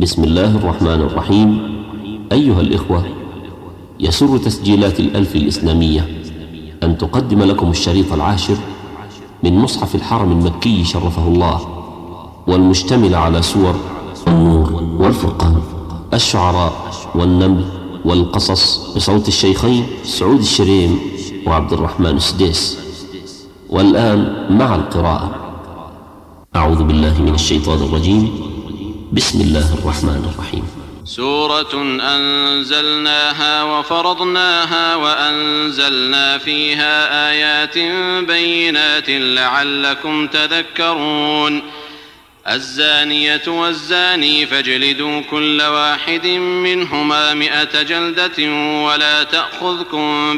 بسم الله الرحمن الرحيم. أيها الإخوة، يسر تسجيلات الألف الإسلامية أن تقدم لكم الشريط العاشر من مصحف الحرم المكي شرفه الله، والمشتمل على سور النور والفرقان، الشعراء والنمل والقصص، بصوت الشيخين سعود الشريم وعبد الرحمن السديس. والآن مع القراءة. أعوذ بالله من الشيطان الرجيم. بسم الله الرحمن الرحيم. سورة أنزلناها وفرضناها وأنزلنا فيها آيات بينات لعلكم تذكرون. الزانية والزاني فاجلدوا كل واحد منهما 100 جلدة ولا تأخذكم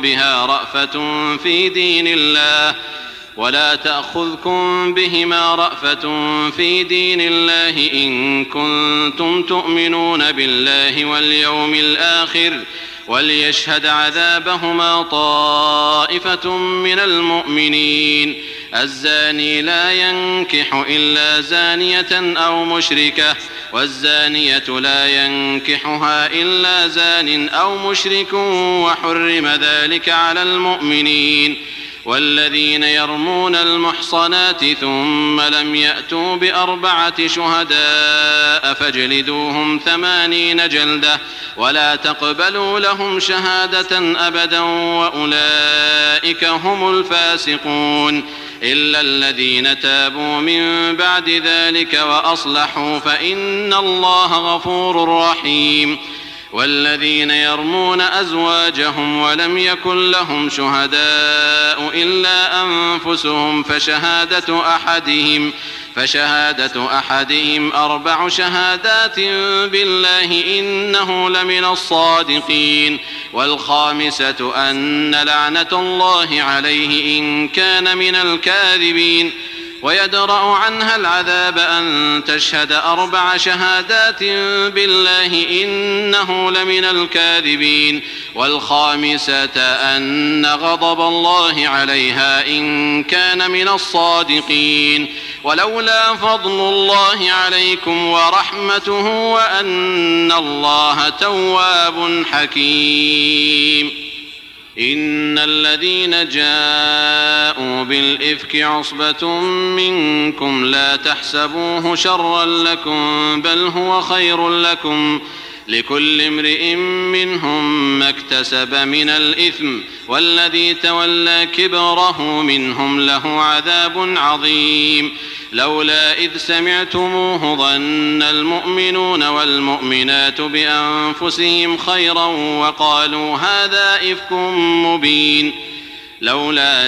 بهما رأفة في دين الله إن كنتم تؤمنون بالله واليوم الآخر، وليشهد عذابهما طائفة من المؤمنين. الزاني لا ينكح إلا زانية أو مشركة، والزانية لا ينكحها إلا زان أو مشرك، وحرم ذلك على المؤمنين. والذين يرمون المحصنات ثم لم يأتوا ب4 شهداء فاجلدوهم 80 جلدة ولا تقبلوا لهم شهادة أبدا وأولئك هم الفاسقون، إلا الذين تابوا من بعد ذلك وأصلحوا فإن الله غفور رحيم. والذين يرمون أزواجهم ولم يكن لهم شهداء إلا أنفسهم فشهادة أحدهم 4 شهادات بالله إنه لمن الصادقين، والخامسة أن لعنة الله عليه إن كان من الكاذبين، ويدرأ عنها العذاب أن تشهد 4 شهادات بالله إنه لمن الكاذبين، والخامسة أن غضب الله عليها إن كان من الصادقين. ولولا فضل الله عليكم ورحمته وأن الله تواب حكيم. إن الذين جاءوا بالإفك عصبة منكم لا تحسبوه شرا لكم بل هو خير لكم، لكل امرئ منهم ما اكتسب من الإثم، والذي تولى كبره منهم له عذاب عظيم. لولا إذ سمعتموه ظن المؤمنون والمؤمنات بأنفسهم خيرا وقالوا هذا إفك مبين. لولا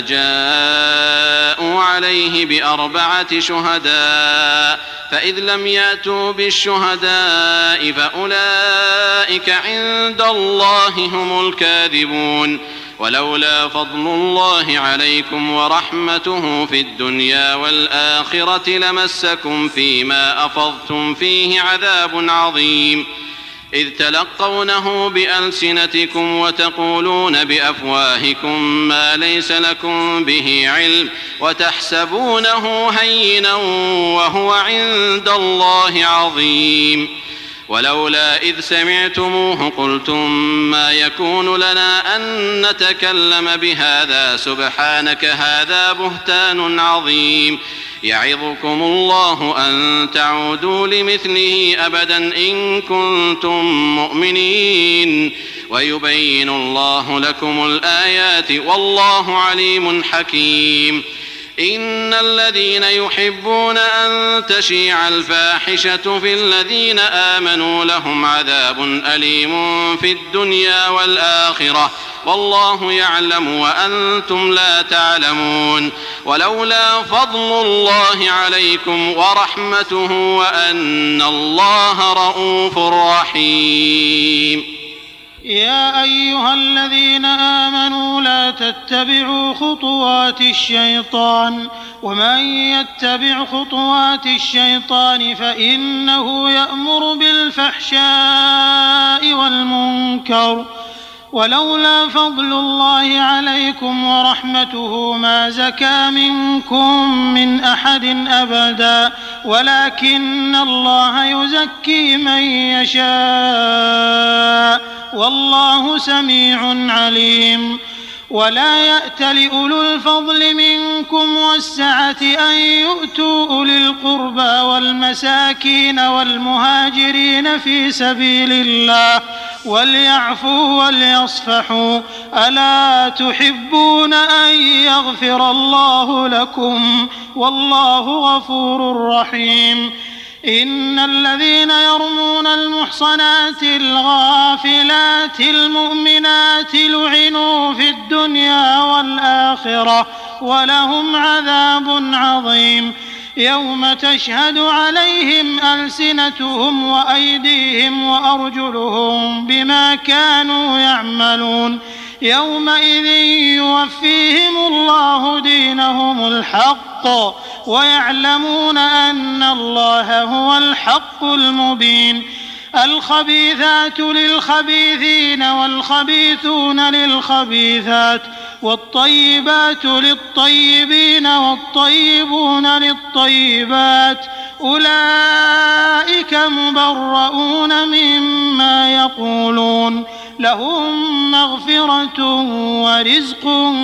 جاءوا عليه ب4 شهداء فإذ لم يأتوا بالشهداء فأولئك عند الله هم الكاذبون. ولولا فضل الله عليكم ورحمته في الدنيا والآخرة لمسكم فيما أفضتم فيه عذاب عظيم، إذ تلقونه بألسنتكم وتقولون بأفواهكم ما ليس لكم به علم وتحسبونه هينا وهو عند الله عظيم. ولولا إذ سمعتموه قلتم ما يكون لنا أن نتكلم بهذا سبحانك هذا بهتان عظيم. يعظكم الله أن تعودوا لمثله أبدا إن كنتم مؤمنين، ويبين الله لكم الآيات والله عليم حكيم. إن الذين يحبون أن تشيع الفاحشة في الذين آمنوا لهم عذاب أليم في الدنيا والآخرة والله يعلم وأنتم لا تعلمون. ولولا فضل الله عليكم ورحمته وأن الله رؤوف رحيم. يا أيها الذين آمنوا لا تتبعوا خطوات الشيطان، ومن يتبع خطوات الشيطان فإنه يأمر بالفحشاء والمنكر ولولا فضل الله عليكم ورحمته ما زكى منكم من أحد أبدا ولكن الله يزكي من يشاء والله سميع عليم. ولا يأتل أولو الفضل منكم والسعة أن يؤتوا أولي القربى والمساكين والمهاجرين في سبيل الله وليعفوا وليصفحوا ألا تحبون أن يغفر الله لكم والله غفور رحيم. إن الذين يرمون المحصنات الغافلات المؤمنات لعنوا في الدنيا والآخرة ولهم عذاب عظيم يوم تشهد عليهم ألسنتهم وأيديهم وأرجلهم بما كانوا يعملون يومئذ يوفيهم الله دينهم الحق ويعلمون أن الله هو الحق المبين. الخبيثات للخبيثين والخبيثون للخبيثات والطيبات للطيبين والطيبون للطيبات أولئك مبرؤون مما يقولون لهم مغفرة ورزق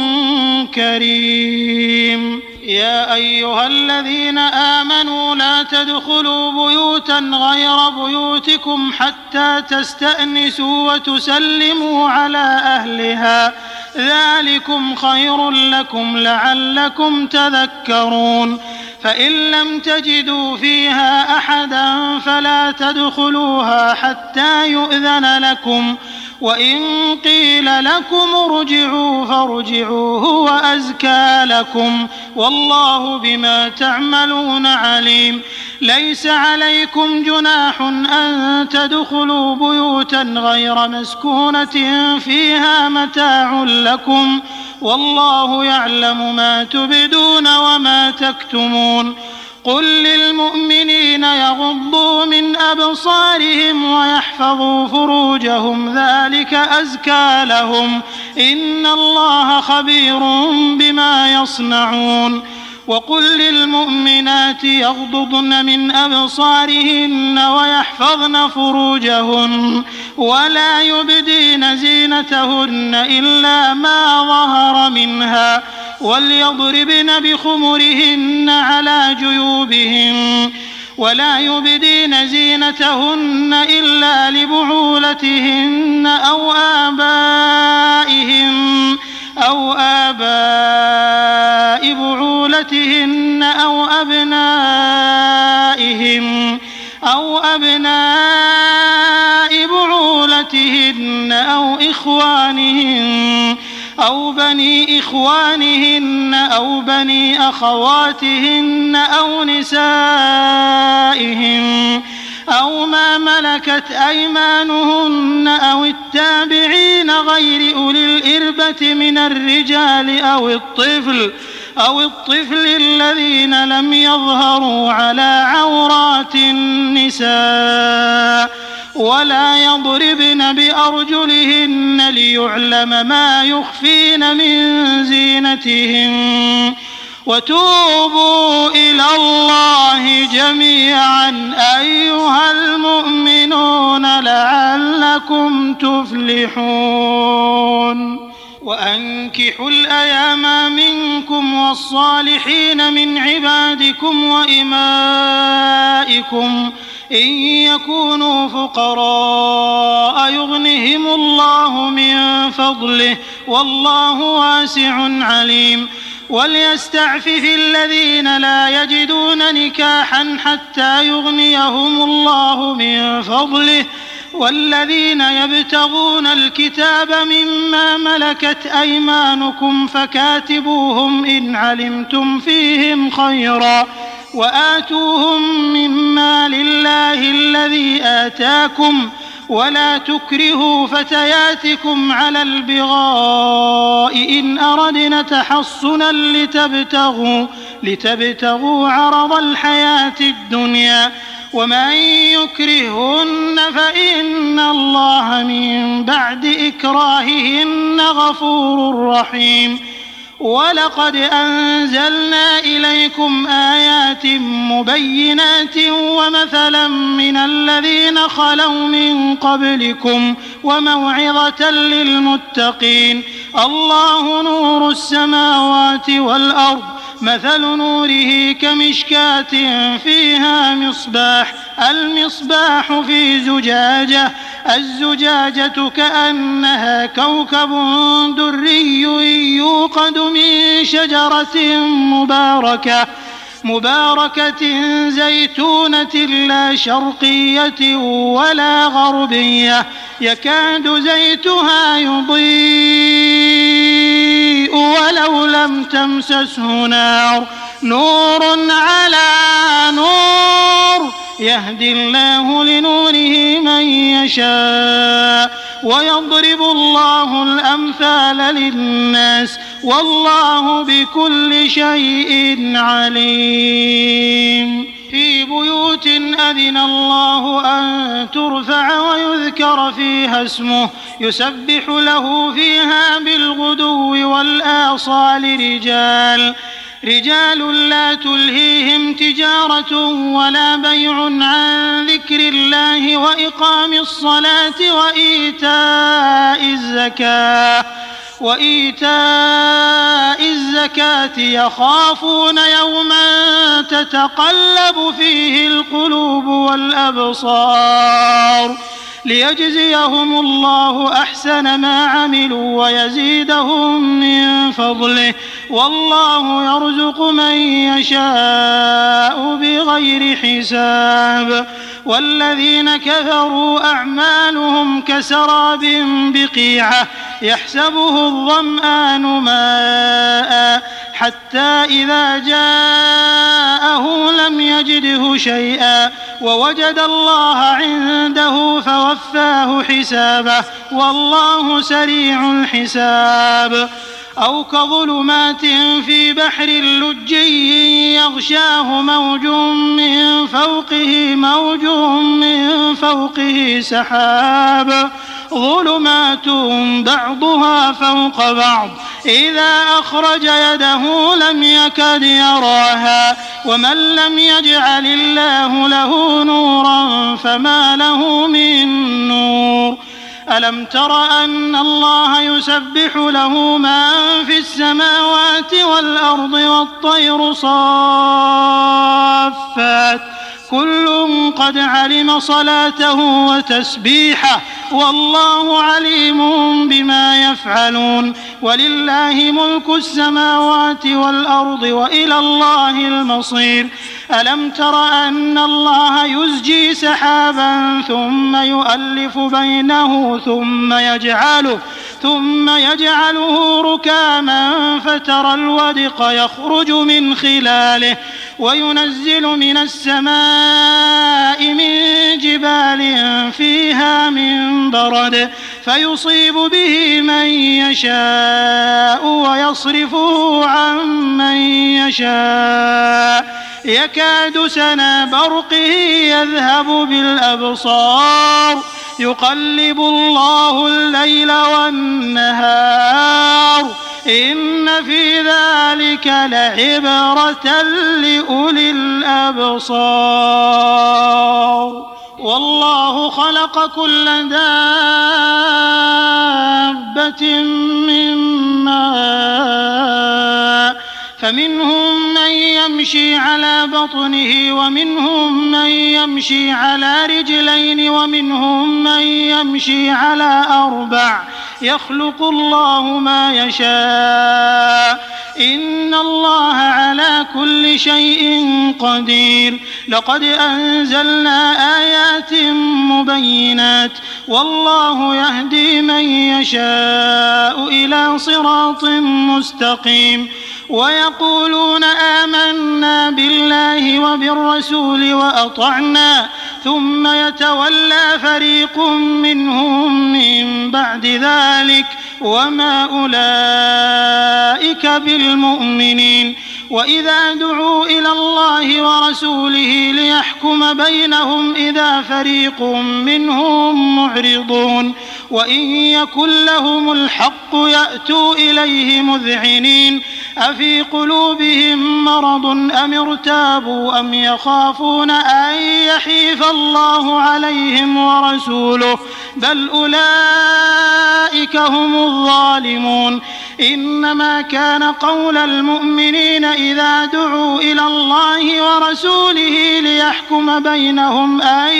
كريم. يا أيها الذين آمنوا لا تدخلوا بيوتا غير بيوتكم حتى تستأنسوا وتسلموا على أهلها ذلكم خير لكم لعلكم تذكرون. فإن لم تجدوا فيها أحدا فلا تدخلوها حتى يؤذن لكم وإن قيل لكم ارجعوا فارجعوا هو أزكى لكم والله بما تعملون عليم. ليس عليكم جناح أن تدخلوا بيوتا غير مسكونة فيها متاع لكم والله يعلم ما تبدون وما تكتمون. قل للمؤمنين يغضوا من أبصارهم ويحفظوا فروجهم ذلك أزكى لهم إن الله خبير بما يصنعون. وقل للمؤمنات يغضضن من أبصارهن ويحفظن فروجهن ولا يبدين زينتهن إلا ما ظهر منها وليضربن بخمرهن على جيوبهن ولا يبدين زينتهن إلا لبعولتهن أو آباء بعولتهن أو أبناء بعولتهن أو إخوانهن أو بني إخوانهن أو بني أخواتهن أو نسائهن أو ما ملكت أيمانهن أو التابعين غير أولي الإربة من الرجال أو الطفل الذين لم يظهروا على عورات النساء ولا يضربن بأرجلهن ليعلم ما يخفين من زينتهن. وتوبوا إلى الله جميعا أيها المؤمنون لعلكم تفلحون. وأنكحوا الأيام منكم والصالحين من عبادكم وإمائكم إن يكونوا فقراء يغنهم الله من فضله والله واسع عليم. وليستعفف الذين لا يجدون نكاحا حتى يغنيهم الله من فضله والذين يبتغون الكتاب مما ملكت أيمانكم فكاتبوهم إن علمتم فيهم خيرا وآتوهم مما لله الذي آتاكم ولا تكرهوا فتياتكم على البغاء إن أردنا تحصنا لتبتغوا عرض الحياة الدنيا ومن يكرهن فإن الله من بعد إكراههن غفور رحيم. ولقد أنزلنا إليكم آيات مبينات ومثلا من الذين خلوا من قبلكم وموعظة للمتقين. الله نور السماوات والأرض، مثل نوره كمشكاة فيها مصباح، المصباح في زجاجة، الزجاجة كأنها كوكب دري يوقد من شجرة مباركة زيتونة لا شرقية ولا غربية، يكاد زيتها يضيء ولو لم تمسسه نار، نور على نور، يهدي الله لنوره من يشاء ويضرب الله الأمثال للناس والله بكل شيء عليم. في بيوت أذن الله أن ترفع ويذكر فيها اسمه يسبح له فيها بالغدو والآصال رجال لا تلهيهم تجارة ولا بيع عن ذكر الله وإقام الصلاة وإيتاء الزكاة يخافون يوما تتقلب فيه القلوب والأبصار ليجزيهم الله أحسن ما عملوا ويزيدهم من فضله والله يرزق من يشاء بغير حساب. والذين كفروا أعمالهم كسراب بقيعة يحسبه الظمآن ماء حتى إذا جاءه لم يجده شيئا ووجد الله عنده فوفاه حسابه والله سريع الحساب. أو كظلمات في بحر لجي يغشاه موج من فوقه سحاب ظلمات بعضها فوق بعض إذا أخرج يده لم يكد يراها ومن لم يجعل الله له نورا فما له من نور. ألم تر أن الله يسبح له من في السماوات والأرض والطير صافات كل قد علم صلاته وتسبيحه والله عليم بما يفعلون. ولله ملك السماوات والأرض وإلى الله المصير. ألم تر أن الله يزجي سحابا ثم يؤلف بينه ثم يجعله ركاما فترى الودق يخرج من خلاله وينزل من السماء من جبال فيها من برد فيصيب به من يشاء ويصرفه عن من يشاء يكاد سنا برقه يذهب بالأبصار يقلب الله الليل والنهار إن في ذلك لعبرة لأولي الأبصار. والله خلق كل دابة من ماء فمنهم من يمشي على بطنه ومنهم من يمشي على رجلين ومنهم من يمشي على أربع يخلق الله ما يشاء إن الله على كل شيء قدير. لقد أنزلنا آيات مبينات والله يهدي من يشاء إلى صراط مستقيم. ويقولون آمنا بالله وبالرسول وأطعنا ثم يتولى فريق منهم من بعد ذلك وما أولئك بالمؤمنين. وإذا دعوا إلى الله ورسوله ليحكم بينهم إذا فريق منهم معرضون وإن يكن لهم الحق يأتوا إليه مذعنين أفي قلوبهم مرض أم ارتابوا أم يخافون أن يحيف الله عليهم ورسوله بل أولئك هم الظالمون إنما كان قول المؤمنين إذا دعوا إلى الله ورسوله ليحكم بينهم أن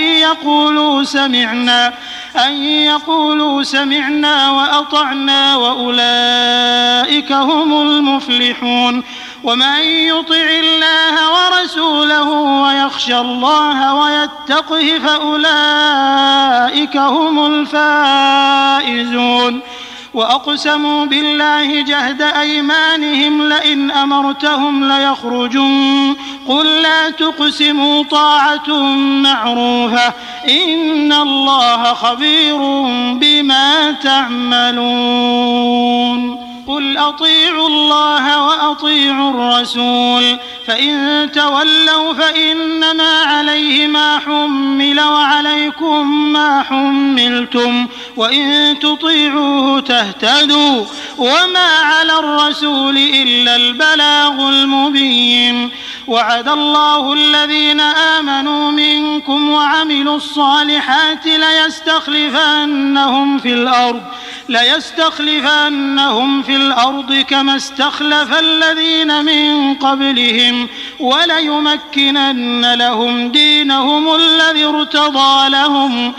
يقولوا سمعنا وأطعنا وأولئك هم المفلحون ومن يطع الله ورسوله ويخشى الله ويتقه فأولئك هم الفائزون وأقسموا بالله جهد أيمانهم لئن أمرتهم ليخرجون قل لا تقسموا طاعة معروفة إن الله خبير بما تعملون قل أطيعوا الله وأطيعوا الرسول فإن تولوا فإنما عليه ما حمل وعليكم ما حملتم وإن تطيعوه تهتدوا وما على الرسول إلا البلاغ المبين وعد الله الذين آمنوا منكم وعملوا الصالحات ليستخلفنهم في الأرض كما استخلف الذين من قبلهم وليمكنن لهم دينهم الذي ارتضى لهم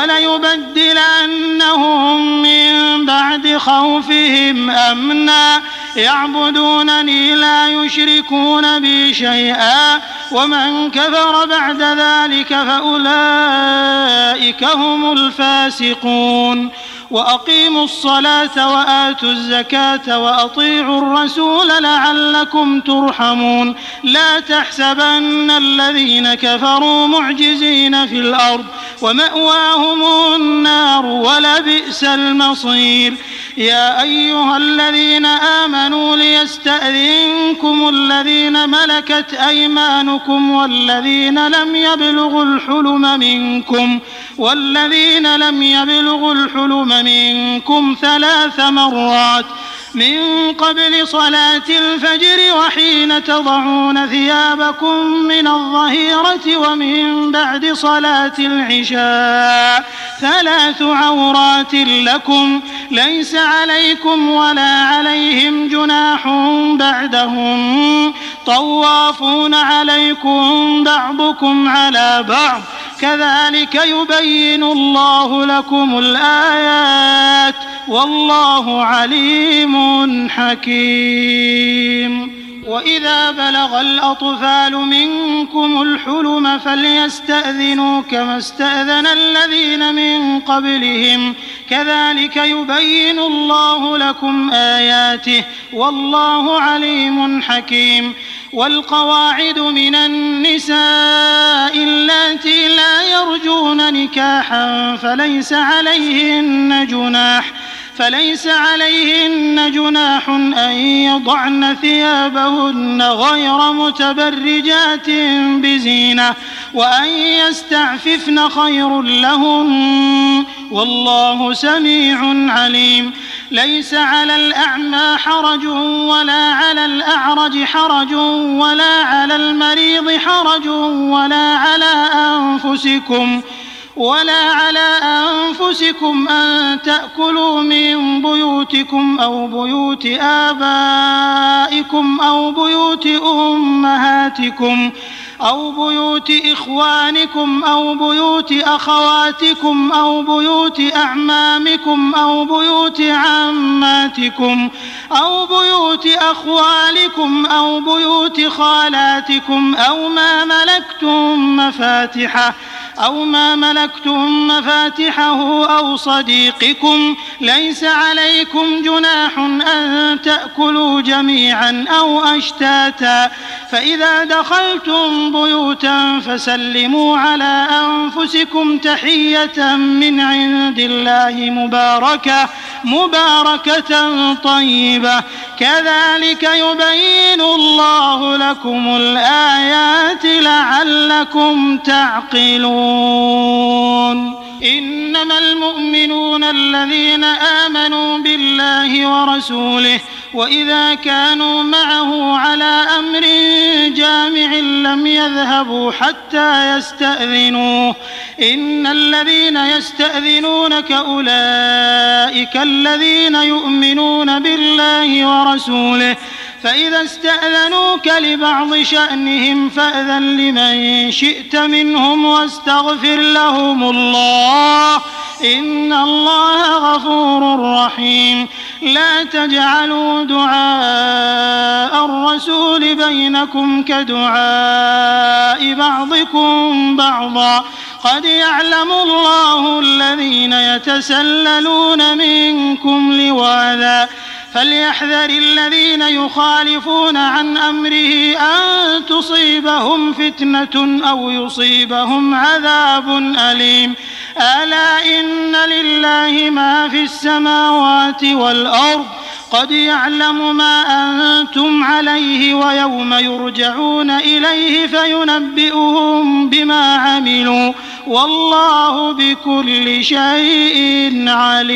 وليبدلنهم من بعد خوفهم أمنا يعبدونني لا يشركون بي شيئا ومن كفر بعد ذلك فأولئك هم الفاسقون وأقيموا الصلاة وآتوا الزكاة وأطيعوا الرسول لعلكم ترحمون لا تحسبن الذين كفروا معجزين في الأرض ومأواهم النار ولبئس المصير يا أيها الذين آمنوا ليستأذنكم الذين ملكت أيمانكم والذين لم يبلغوا الحلم منكم 3 مرات من قبل صلاة الفجر وحين تضعون ثيابكم من الظهيرة ومن بعد صلاة العشاء 3 عورات لكم ليس عليكم ولا عليهم جناح بعدهم طوافون عليكم بعضكم على بعض كذلك يبين الله لكم الآيات والله عليم حكيم وإذا بلغ الأطفال منكم الحلم فليستأذنوا كما استأذن الذين من قبلهم كذلك يبين الله لكم آياته والله عليم حكيم والقواعد من النساء اللاتي لا يرجون نكاحا فليس عليهن جناح أن يضعن ثيابهن غير متبرجات بزينة وأن يستعففن خير لهن والله سميع عليم ليس على الأعمى حرج ولا على الأعرج حرج ولا على المريض حرج ولا على أنفسكم أن تأكلوا من بيوتكم أو بيوت آبائكم أو بيوت أمهاتكم أو بيوت إخوانكم أو بيوت أخواتكم أو بيوت أعمامكم أو بيوت عماتكم أو بيوت أخوالكم أو بيوت خالاتكم أو ما ملكتم مفاتحه أو صديقكم ليس عليكم جناح أن تأكلوا جميعا أو أشتاتا فإذا دخلتم بيوتا فسلموا على أنفسكم تحية من عند الله مباركة مباركة طيبة كذلك يبين الله لكم الآيات لعلكم تعقلون. إنما المؤمنون الذين آمنوا بالله ورسوله وإذا كانوا معه على أمر جامع لم يذهبوا حتى يستأذنوه إن الذين يستأذنونك أولئك الذين يؤمنون بالله ورسوله فإذا استأذنوك لبعض شأنهم فأذن لمن شئت منهم واستغفر لهم الله إن الله غفور رحيم. لا تجعلوا دعاء الرسول بينكم كدعاء بعضكم بعضا قد يعلم الله الذين يتسللون منكم لواذا فليحذر الذين يخالفون عن أمره أن تصيبهم فتنة أو يصيبهم عذاب أليم. ألا إن لله ما في السماوات والأرض قد يعلم ما أنتم عليه ويوم يرجعون إليه فينبئهم بما عملوا والله بكل شيء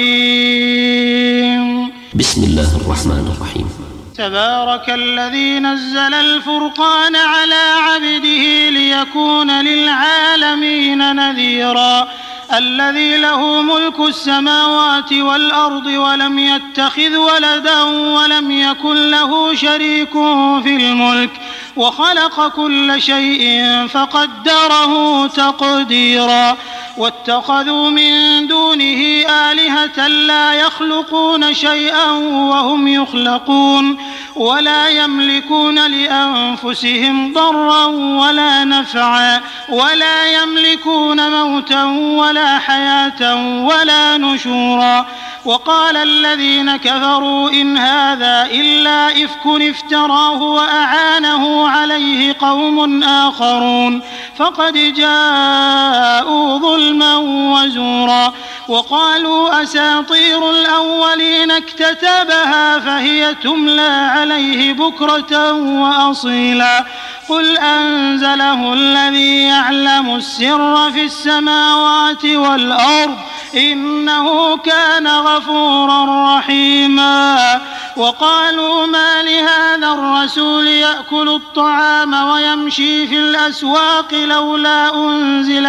عليم. بسم الله الرحمن الرحيم. تبارك الذي نزل الفرقان على عبده ليكون للعالمين نذيرا الذي له ملك السماوات والأرض ولم يتخذ ولدا ولم يكن له شريك في الملك وخلق كل شيء فقدره تقديرا واتخذوا من دونه آلهة لا يخلقون شيئا وهم يخلقون ولا يملكون لأنفسهم ضرا ولا نفعا ولا يملكون موتا ولا حياة ولا نشورا. وقال الذين كفروا إن هذا إلا إفك افتراه وأعانه عليه قوم آخرون فقد جاءوا ظلما وزورا. وقالوا أساطير الأولين اكتتبها فهي تملى عليه بكرة وأصيلا قل أنزله الذي يعلم السر في السماوات والأرض إنه كان غفورا رحيما. وقالوا ما لهذا الرسول يأكل الطعام ويمشي في الأسواق لولا أنزل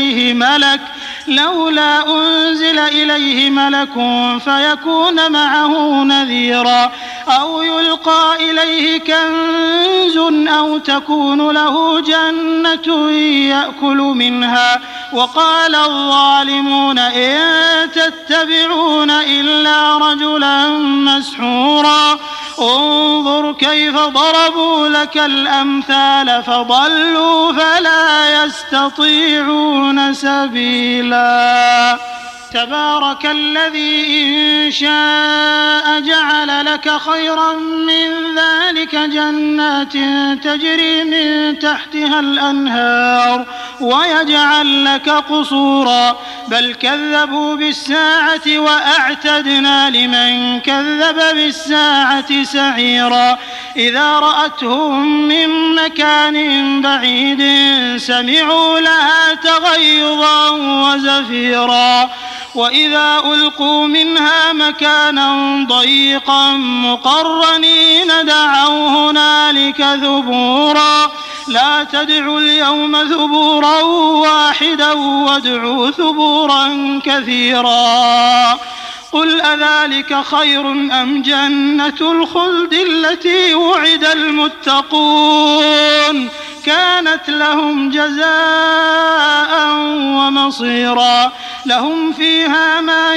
إليه ملك فيكون معه نذيرا أو يلقى إليه كنز أو تكون له جنة يأكل منها. وقال الظالمون إن تتبعون إلا رجلا مسحورا انظر كيف ضربوا لك الأمثال فضلوا فلا يستطيعون سبيلا. تبارك الذي إن شاء جعل لك خيرا من ذلك جنات تجري من تحتها الأنهار ويجعل لك قصورا بل كذبوا بالساعة وأعتدنا لمن كذب بالساعة سعيرا. إذا رأتهم من مكان بعيد سمعوا لها تغيظا وزفيرا وإذا ألقوا منها مكانا ضيقا مقرنين دعوا هنالك ثبورا لا تدعوا اليوم ثبورا واحدا وادعوا ثبورا كثيرا. قل أذلك خير أم جنة الخلد التي وعد المتقون كانت لهم جزاء ومصيرا لهم فيها ما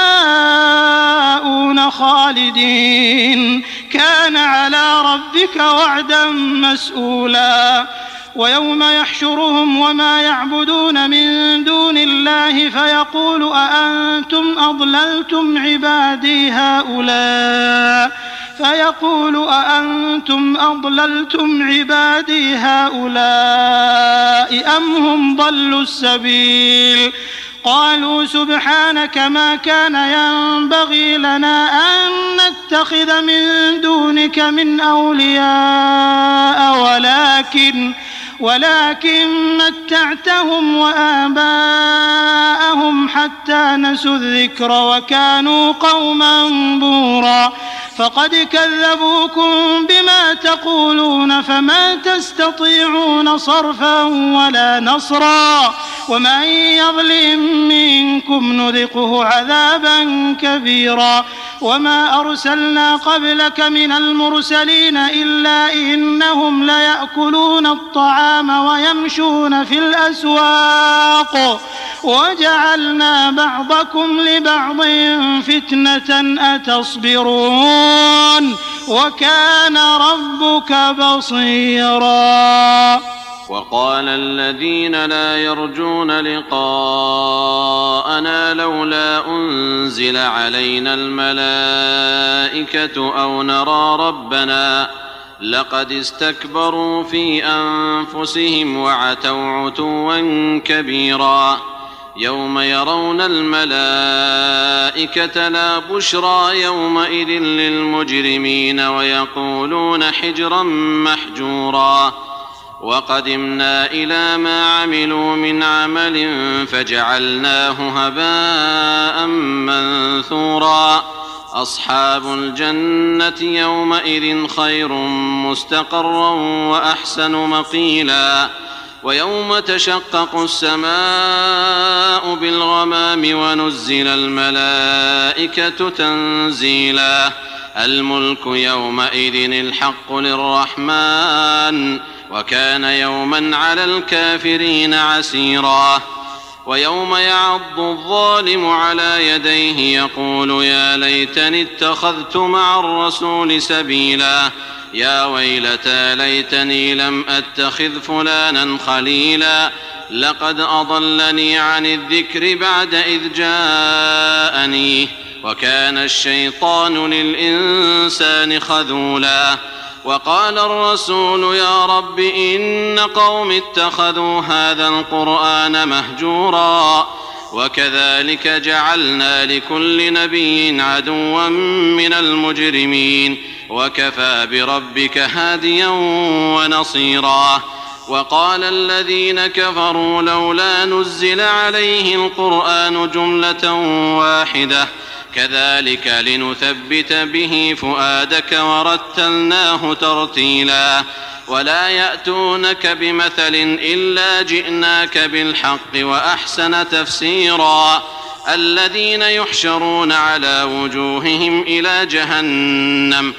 يشاءون خالدين كان على ربك وعدا مسئولا. ويوم يحشرهم وما يعبدون من دون الله فيقول أأنتم أضللتم عبادي هؤلاء أم هم ضلوا السبيل قالوا سبحانك ما كان ينبغي لنا أن نتخذ من دونك من أولياء ولكن متعتهم وآباءهم حتى نسوا الذكر وكانوا قوما بورا فقد كذبوكم بما تقولون فما تستطيعون صرفا ولا نصرا ومن يظلم منكم نذقه عذابا كبيرا وما أرسلنا قبلك من المرسلين إلا إنهم ليأكلون الطعام ويمشون في الأسواق وجعلنا بعضكم لبعض فتنة أتصبرون وكان ربك بصيرا. وقال الذين لا يرجون لقاءنا لولا أنزل علينا الملائكة أو نرى ربنا لقد استكبروا في أنفسهم وعتوا عتوا كبيرا يوم يرون الملائكة لا بشرى يومئذ للمجرمين ويقولون حجرا محجورا وقدمنا إلى ما عملوا من عمل فجعلناه هباء منثورا أصحاب الجنة يومئذ خير مستقرا وأحسن مقيلا ويوم تشقق السماء بالغمام ونزل الملائكة تنزيلا الملك يومئذ الحق للرحمن وكان يوما على الكافرين عسيرا ويوم يعض الظالم على يديه يقول يا ليتني اتخذت مع الرسول سبيلا يا ويلتى ليتني لم أتخذ فلانا خليلا لقد أضلني عن الذكر بعد إذ جاءني وكان الشيطان للإنسان خذولا وقال الرسول يا رب إن قوم اتخذوا هذا القرآن مهجورا وكذلك جعلنا لكل نبي عدوا من المجرمين وكفى بربك هاديا ونصيرا وقال الذين كفروا لولا نزل عليه القرآن جملة واحدة كذلك لنثبت به فؤادك ورتلناه ترتيلا ولا يأتونك بمثل إلا جئناك بالحق وأحسن تفسيرا الذين يحشرون على وجوههم إلى جهنم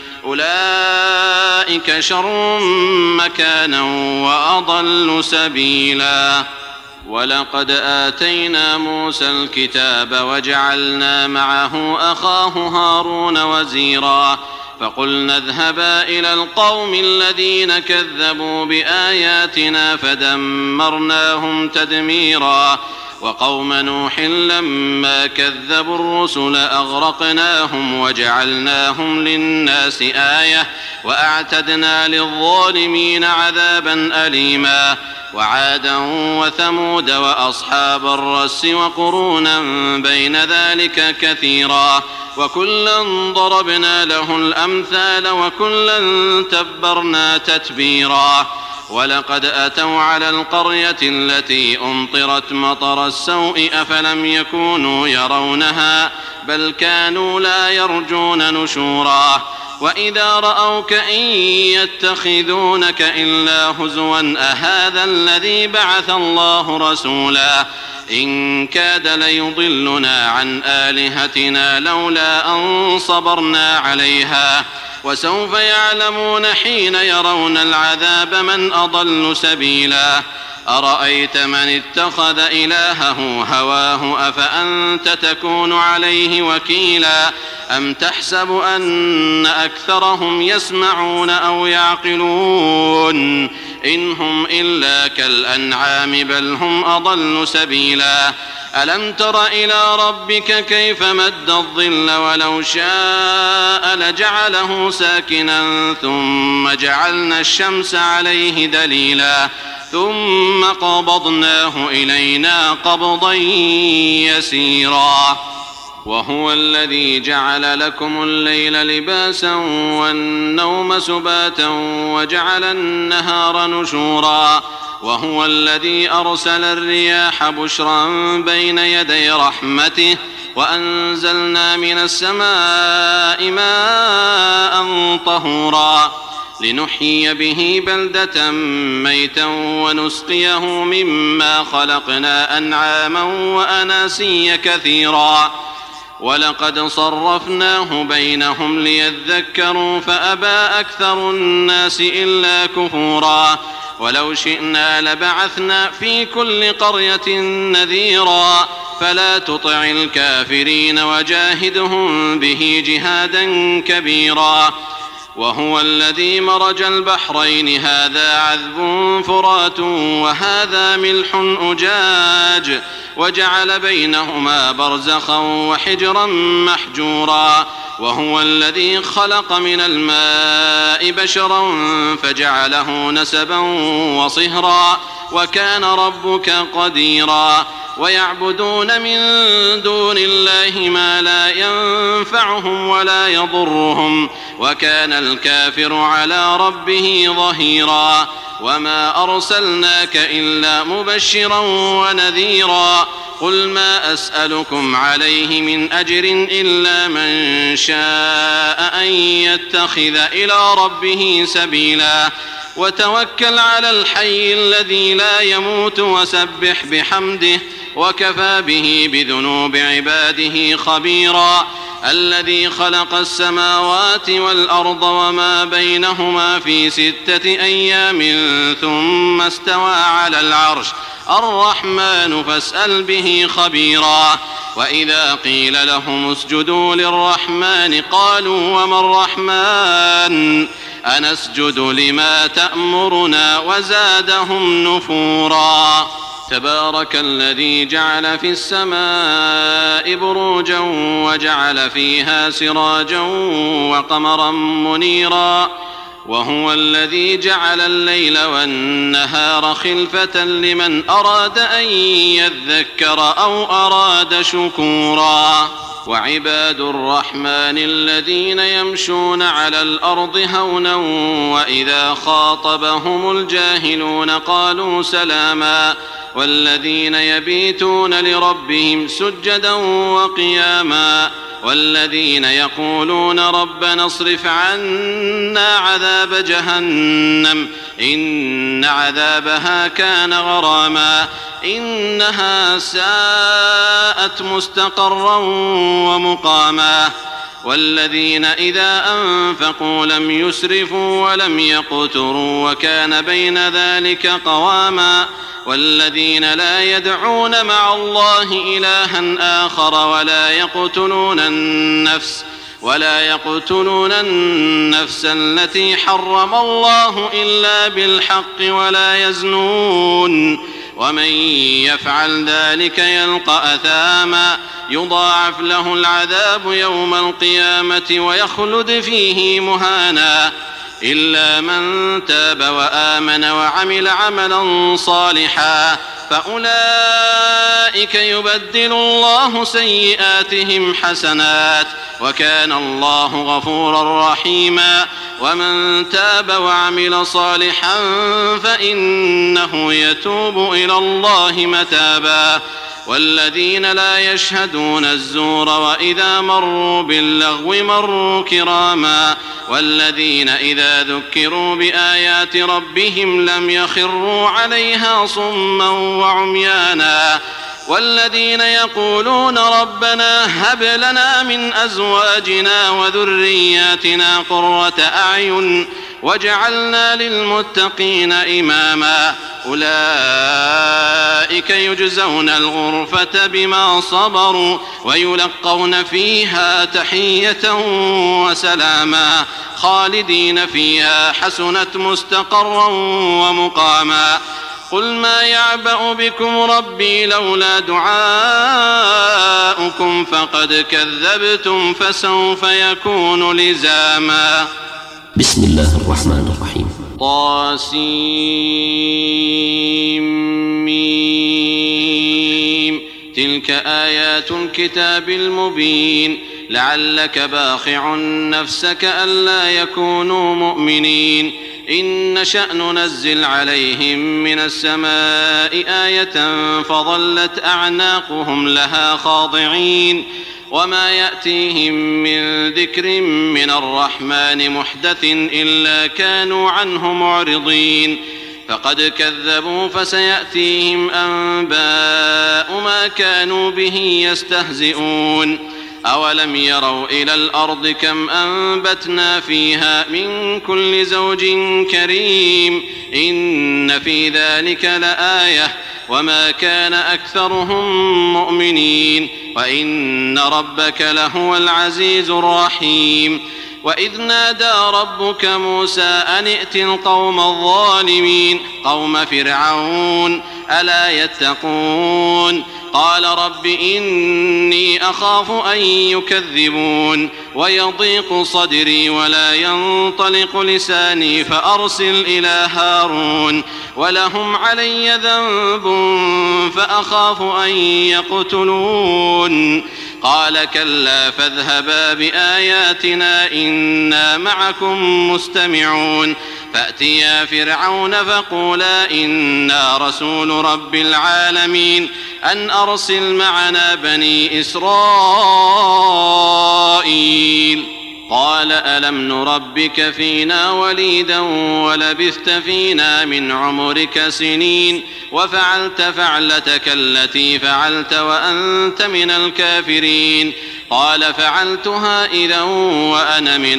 أولئك شر مكانا وأضل سبيلا ولقد آتينا موسى الكتاب وجعلنا معه أخاه هارون وزيرا فقلنا اذهبا إلى القوم الذين كذبوا بآياتنا فدمرناهم تدميرا وقوم نوح لما كذبوا الرسل أغرقناهم وجعلناهم للناس آية وأعتدنا للظالمين عذابا أليما وعادا وثمود وأصحاب الرس وقرونا بين ذلك كثيرا وكلا ضربنا له الأمثال وكلا تبرنا تتبيرا ولقد أتوا على القرية التي أمطرت مطر السوء أفلم يكونوا يرونها بل كانوا لا يرجون نشورا وإذا رأوك إن يتخذونك إلا هزوا أهذا الذي بعث الله رسولا إن كاد ليضلنا عن آلهتنا لولا أن صبرنا عليها وسوف يعلمون حين يرون العذاب من أضل سبيلا أرأيت من اتخذ إلهه هواه أفأنت تكون عليه وكيلا أم تحسب أن أكثرهم يسمعون أو يعقلون إن هم إلا كالأنعام بل هم أضل سبيلا ألم تر إلى ربك كيف مد الظل ولو شاء لجعله ساكنا ثم جعلنا الشمس عليه دليلا ثم قبضناه إلينا قبضا يسيرا. وهو الذي جعل لكم الليل لباسا والنوم سباتا وجعل النهار نشورا. وهو الذي أرسل الرياح بشرا بين يدي رحمته وأنزلنا من السماء ماء طهورا لنحيي به بلدة ميتا ونسقيه مما خلقنا أنعاما وأناسيا كثيرا. ولقد صرفناه بينهم ليذكروا فأبى أكثر الناس إلا كفورا. ولو شئنا لبعثنا في كل قرية نذيرا فلا تطع الكافرين وجاهدهم به جهادا كبيرا. وهو الذي مرج البحرين هذا عذب فرات وهذا ملح أجاج وجعل بينهما برزخا وحجرا محجورا. وهو الذي خلق من الماء بشرا فجعله نسبا وصهرا وكان ربك قديرا. ويعبدون من دون الله ما لا ينفعهم ولا يضرهم وكان الكافر على ربه ظهيرا. وما أرسلناك إلا مبشرا ونذيرا. قل ما أسألكم عليه من أجر إلا من شاء أن يتخذ إلى ربه سبيلا. وتوكل على الحي الذي لا يموت وسبح بحمده وكفى به بذنوب عباده خبيرا. الذي خلق السماوات والأرض وما بينهما في 6 أيام ثم استوى على العرش الرحمن فاسأل به خبيرا. وإذا قيل لهم اسجدوا للرحمن قالوا وما الرحمن أنسجد لما تأمرنا وزادهم نفورا. تبارك الذي جعل في السماء بروجا وجعل فيها سراجا وقمرا منيرا. وهو الذي جعل الليل والنهار خلفة لمن أراد أن يذكر أو أراد شكورا. وعباد الرحمن الذين يمشون على الأرض هونا وإذا خاطبهم الجاهلون قالوا سلاما. والذين يبيتون لربهم سجدا وقياما. والذين يقولون ربنا اصرف عنا عذاب جهنم إن عذابها كان غراما إنها ساءت مستقرا ومقاما. والذين إذا أنفقوا لم يسرفوا ولم يقتروا وكان بين ذلك قواما. والذين لا يدعون مع الله إلها آخر ولا يقتلون النفس التي حرم الله إلا بالحق ولا يزنون ومن يفعل ذلك يلقى أثاما يضاعف له العذاب يوم القيامة ويخلد فيه مهانا إلا من تاب وآمن وعمل عملا صالحا فأولئك يبدل الله سيئاتهم حسنات وكان الله غفورا رحيما. ومن تاب وعمل صالحا فإنه يتوب إلى الله متابا. والذين لا يشهدون الزور وإذا مروا باللغو مروا كراما. والذين إذا ذكروا بآيات ربهم لم يخروا عليها صما وعميانا. والذين يقولون ربنا هب لنا من أزواجنا وذرياتنا قرة أعين وجعلنا للمتقين إماما أولئك يجزون الغرفة بما صبروا ويلقون فيها تحية وسلاما خالدين فيها حسنت مستقرا ومقاما. قل ما يعبأ بكم ربي لولا دعاؤكم فقد كذبتم فسوف يكون لزاما. بسم الله الرحمن الرحيم. طاسيم تلك آيات الكتاب المبين لعلك باخع نفسك ألا يكونوا مؤمنين إن نشأ ننزل عليهم من السماء آية فظلت أعناقهم لها خاضعين وما يأتيهم من ذكر من الرحمن محدث إلا كانوا عنه معرضين فقد كذبوا فسيأتيهم أنباء ما كانوا به يستهزئون أولم يروا إلى الأرض كم أنبتنا فيها من كل زوج كريم إن في ذلك لآية وما كان أكثرهم مؤمنين وإن ربك لهو العزيز الرحيم وإذ نادى ربك موسى أن ائت القوم الظالمين قوم فرعون ألا يتقون قال رب إني أخاف أن يكذبون ويضيق صدري ولا ينطلق لساني فأرسل إلى هارون ولهم علي ذنب فأخاف أن يقتلون قال كلا فاذهبا بآياتنا إنا معكم مستمعون فأتيا فرعون فقولا إنا رسول رب العالمين أن أرسل معنا بني إسرائيل قال ألم نربك فينا وليدا ولبثت فينا من عمرك سنين وفعلت فعلتك التي فعلت وأنت من الكافرين قال فعلتها إذا وأنا من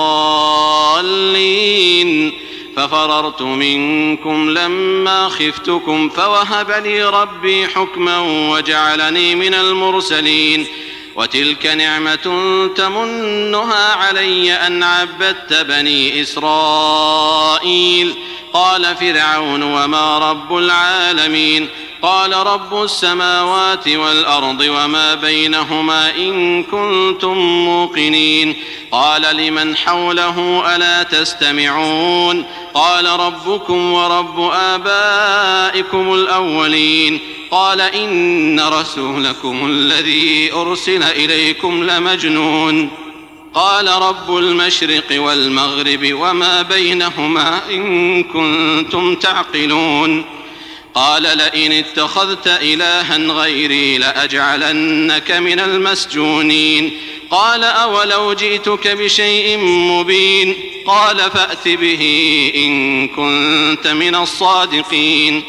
الضالين ففررت منكم لما خفتكم فوهب لي ربي حكما وجعلني من المرسلين وتلك نعمة تمنها علي أن عبدت بني إسرائيل قال فرعون وما رب العالمين قال رب السماوات والأرض وما بينهما إن كنتم موقنين قال لمن حوله ألا تستمعون قال ربكم ورب آبائكم الأولين قال إن رسولكم الذي أرسل إليكم لمجنون قال رب المشرق والمغرب وما بينهما إن كنتم تعقلون قال لئن اتخذت إلها غيري لأجعلنك من المسجونين قال أولو جئتك بشيء مبين قال فأت به إن كنت من الصادقين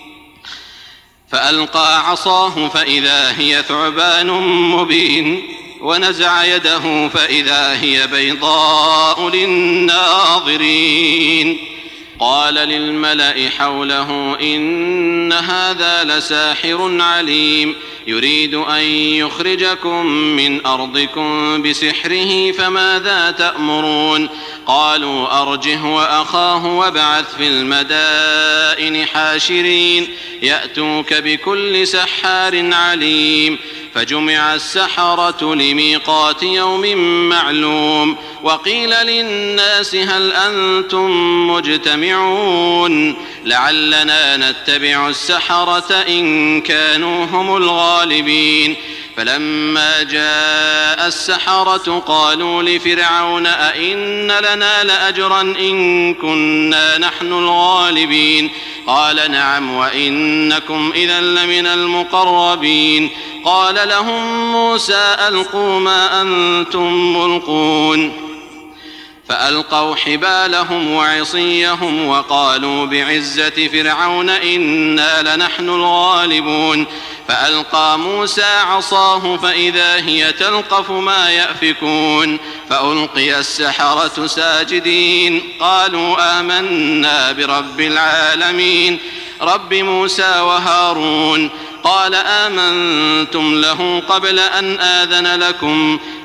فألقى عصاه فإذا هي ثعبان مبين ونزع يده فإذا هي بيضاء للناظرين قال للملأ حوله إن هذا لساحر عليم يريد أن يخرجكم من أرضكم بسحره فماذا تأمرون قالوا أرجه وأخاه وابعث في المدائن حاشرين يأتوك بكل سحار عليم فجمع السحرة لميقات يوم معلوم وقيل للناس هل أنتم مجتمعون لعلنا نتبع السحرة إن كانوا هم الغالبين فلما جاء السحرة قالوا لفرعون أئن لنا لأجرا إن كنا نحن الغالبين قال نعم وإنكم إذا لمن المقربين قال لهم موسى ألقوا ما أنتم ملقون فألقوا حبالهم وعصيهم وقالوا بعزة فرعون إنا لنحن الغالبون فألقى موسى عصاه فإذا هي تلقف ما يأفكون فألقي السحرة ساجدين قالوا آمنا برب العالمين رب موسى وهارون قال آمنتم له قبل أن آذن لكم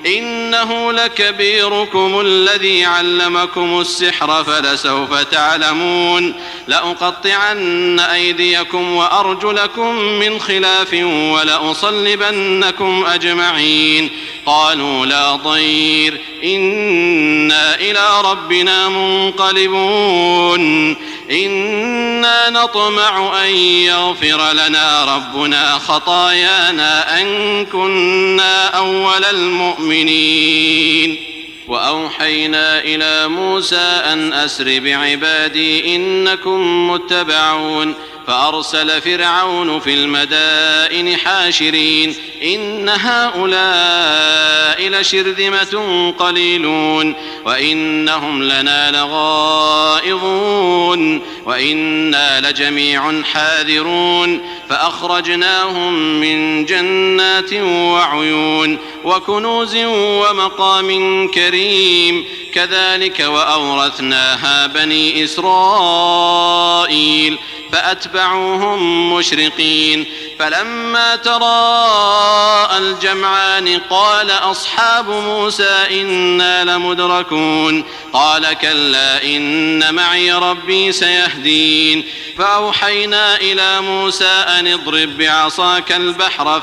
إنه لكبيركم الذي علمكم السحر فلسوف تعلمون لأقطعن أيديكم وأرجلكم من خلاف ولأصلبنكم أجمعين قالوا لا ضير إنا إلى ربنا منقلبون إنا نطمع أن يغفر لنا ربنا خطايانا أن كنا أول المؤمنين وأوحينا إلى موسى أن أسر بعبادي إنكم متبعون فأرسل فرعون في المدائن حاشرين إن هؤلاء لشرذمة قليلون وإنهم لنا لغائظون وإنا لجميع حاذرون فأخرجناهم من جنات وعيون وكنوز ومقام كريم كذلك وأورثناها بني إسرائيل فأتبعوهم مشرقين فلما تراءى الجمعان قال أصحاب موسى إنا لمدركون قال كلا إن معي ربي سيهدين فأوحينا إلى موسى أن اضرب بعصاك البحر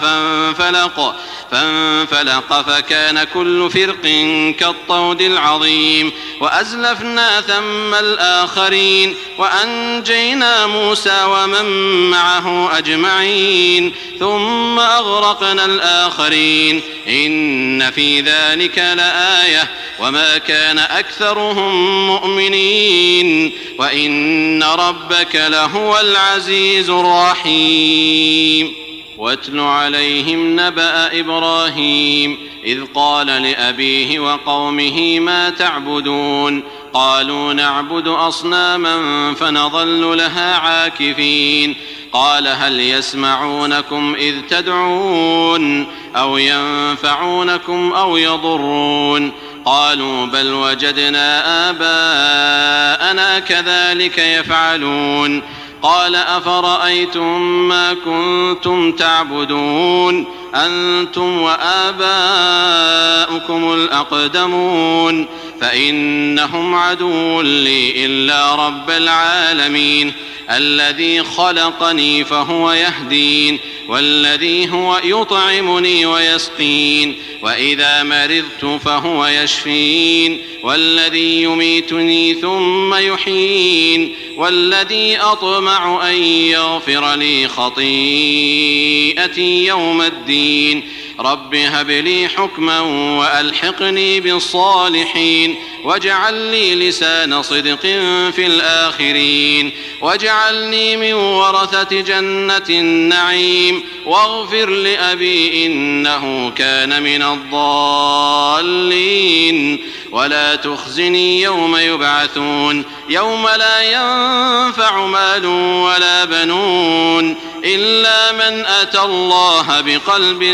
فانفلق فكان كل فرق كالطود العظيم وأزلفنا ثم الآخرين وأنجينا موسى ومن معه أجمعين ثم أغرقنا الآخرين إن في ذلك لآية وما كان أكثرهم مؤمنين وإن ربك لهو العزيز الرحيم واتل عليهم نبأ إبراهيم إذ قال لأبيه وقومه ما تعبدون قالوا نعبد أصناما فنظل لها عاكفين قال هل يسمعونكم إذ تدعون أو ينفعونكم أو يضرون قالوا بل وجدنا آباءنا كذلك يفعلون قال أفرأيتم ما كنتم تعبدون أنتم وآباؤكم الأقدمون فإنهم عدو لي إلا رب العالمين الذي خلقني فهو يهدين والذي هو يطعمني ويسقين وإذا مرضت فهو يشفين والذي يميتني ثم يحيين والذي أطمع أن يغفر لي خطيئتي يوم الدين رب هب لي حكما وألحقني بالصالحين واجعل لي لسان صدق في الآخرين واجعلني من ورثة جنة النعيم واغفر لأبي إنه كان من الضالين ولا تخزني يوم يبعثون يوم لا ينفع مال ولا بنون إلا من أتى الله بقلب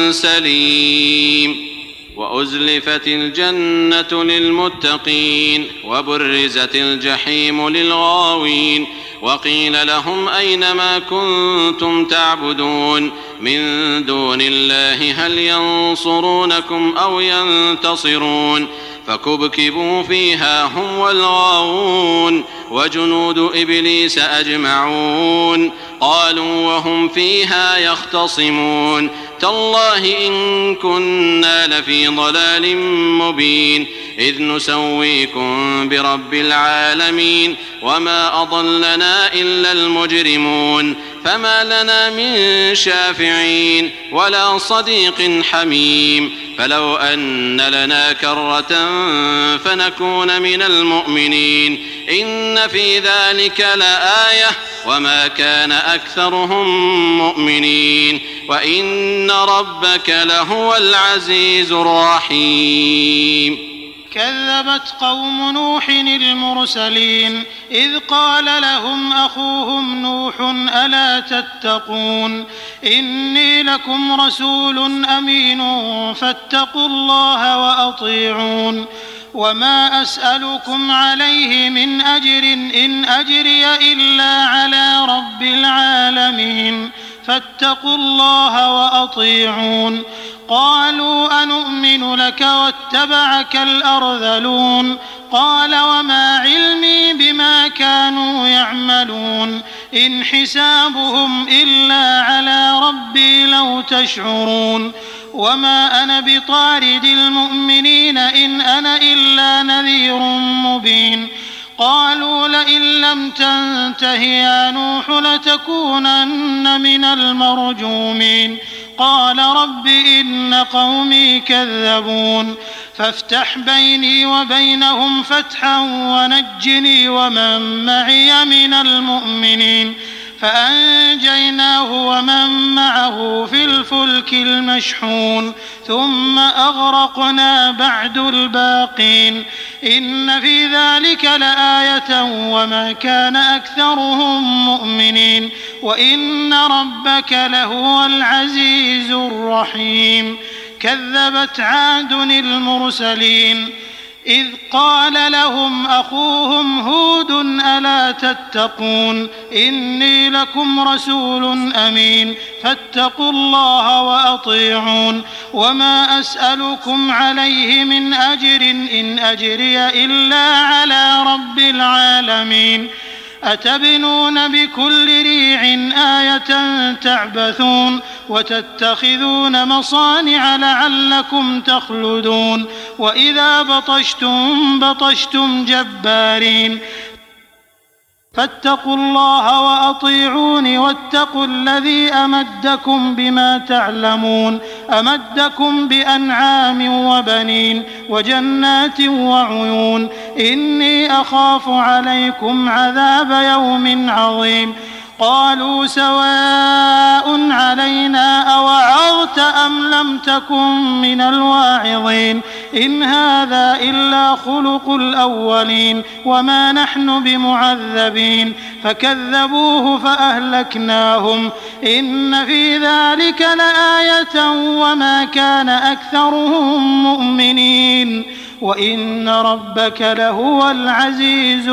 سليم وأزلفت الجنة للمتقين وبرزت الجحيم للغاوين وقيل لهم أين ما كنتم تعبدون من دون الله هل ينصرونكم أو ينتصرون فكبكبوا فيها هم والغاوون وجنود إبليس أجمعون قالوا وهم فيها يختصمون تالله إن كنا لفي ضلال مبين إذ نسويكم برب العالمين وما أضلنا إلا المجرمون فما لنا من شافعين ولا صديق حميم فلو أن لنا كرة فنكون من المؤمنين إن في ذلك لآية وما كان أكثرهم مؤمنين وإن ربك لهو العزيز الرحيم كذبت قوم نوح المرسلين إذ قال لهم أخوهم نوح ألا تتقون إني لكم رسول أمين فاتقوا الله وأطيعون وما أسألكم عليه من أجر إن أجري إلا على رب العالمين فاتقوا الله وأطيعون قالوا أنؤمن لك واتبعك الأرذلون قال وما علمي بما كانوا يعملون إن حسابهم إلا على ربي لو تشعرون وما أنا بطارد المؤمنين إن أنا إلا نذير مبين قالوا لئن لم تنته يا نوح لتكونن من المرجومين قال رب إن قومي كذبون فافتح بيني وبينهم فتحا ونجني ومن معي من المؤمنين فأنجيناه ومن معه في الفلك المشحون ثم أغرقنا بعد الباقين إن في ذلك لآية وما كان أكثرهم مؤمنين وإن ربك لهو العزيز الرحيم كذبت عاد المرسلين إذ قال لهم أخوهم هود ألا تتقون إني لكم رسول أمين فاتقوا الله وأطيعون وما أسألكم عليه من أجر إن أجري إلا على رب العالمين أتبنون بكل ريع آية تعبثون وتتخذون مصانع لعلكم تخلدون وإذا بطشتم جبارين فاتقوا الله وأطيعون واتقوا الذي أمدكم بما تعلمون أمدكم بأنعام وبنين وجنات وعيون إني أخاف عليكم عذاب يوم عظيم قالوا سواء علينا أوعظت أم لم تكن من الواعظين إن هذا إلا خلق الأولين وما نحن بمعذبين فكذبوه فأهلكناهم إن في ذلك لآية وما كان أكثرهم مؤمنين وإن ربك لهو العزيز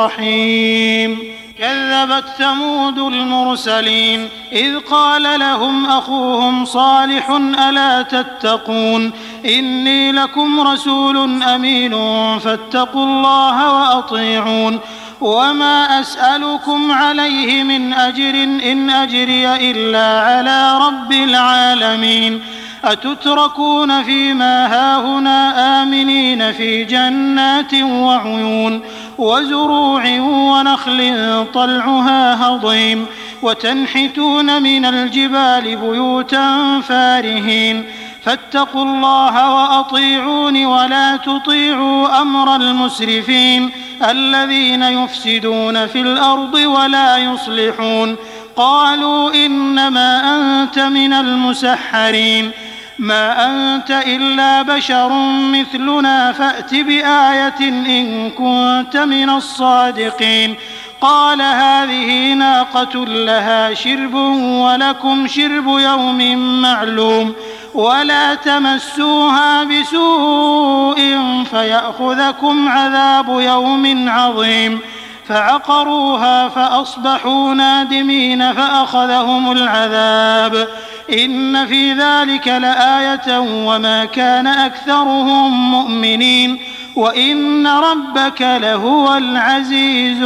الرحيم كذبت ثمود المرسلين إذ قال لهم أخوهم صالح ألا تتقون إني لكم رسول أمين فاتقوا الله وأطيعون وما أسألكم عليه من أجر إن أجري إلا على رب العالمين أتتركون فيما هاهنا آمنين في جنات وعيون وزروع ونخل طلعها هضيم وتنحتون من الجبال بيوتا فارهين فاتقوا الله وأطيعون ولا تطيعوا أمر المسرفين الذين يفسدون في الأرض ولا يصلحون قالوا إنما أنت من المسحرين ما أنت إلا بشر مثلنا فأت بآية إن كنت من الصادقين قال هذه ناقة لها شرب ولكم شرب يوم معلوم ولا تمسوها بسوء فيأخذكم عذاب يوم عظيم فعقروها فأصبحوا نادمين فأخذهم العذاب إن في ذلك لآية وما كان أكثرهم مؤمنين وإن ربك لهو العزيز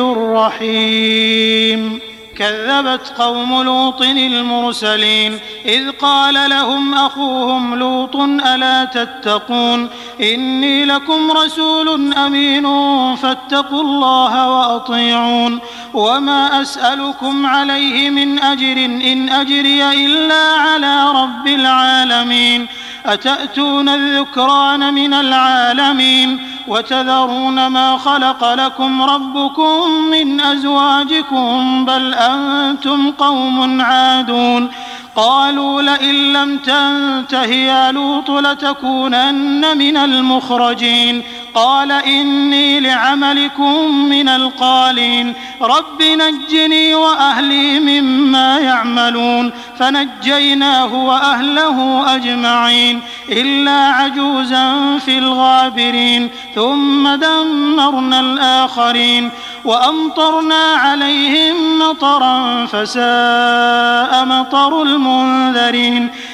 الرحيم كذبت قوم لوط المرسلين إذ قال لهم أخوهم لوط ألا تتقون إني لكم رسول أمين فاتقوا الله وأطيعون وما أسألكم عليه من أجر إن أجري إلا على رب العالمين أتأتون الذكران من العالمين وتذرون ما خلق لكم ربكم من أزواجكم بل أنتم قوم عادون قالوا لئن لم تنته يا لوط لتكونن من المخرجين قال إني لعملكم من القالين رب نجني وأهلي مما يعملون فنجيناه وأهله أجمعين إلا عجوزا في الغابرين ثم دمرنا الآخرين وأمطرنا عليهم مطرا فساء مطر المنذرين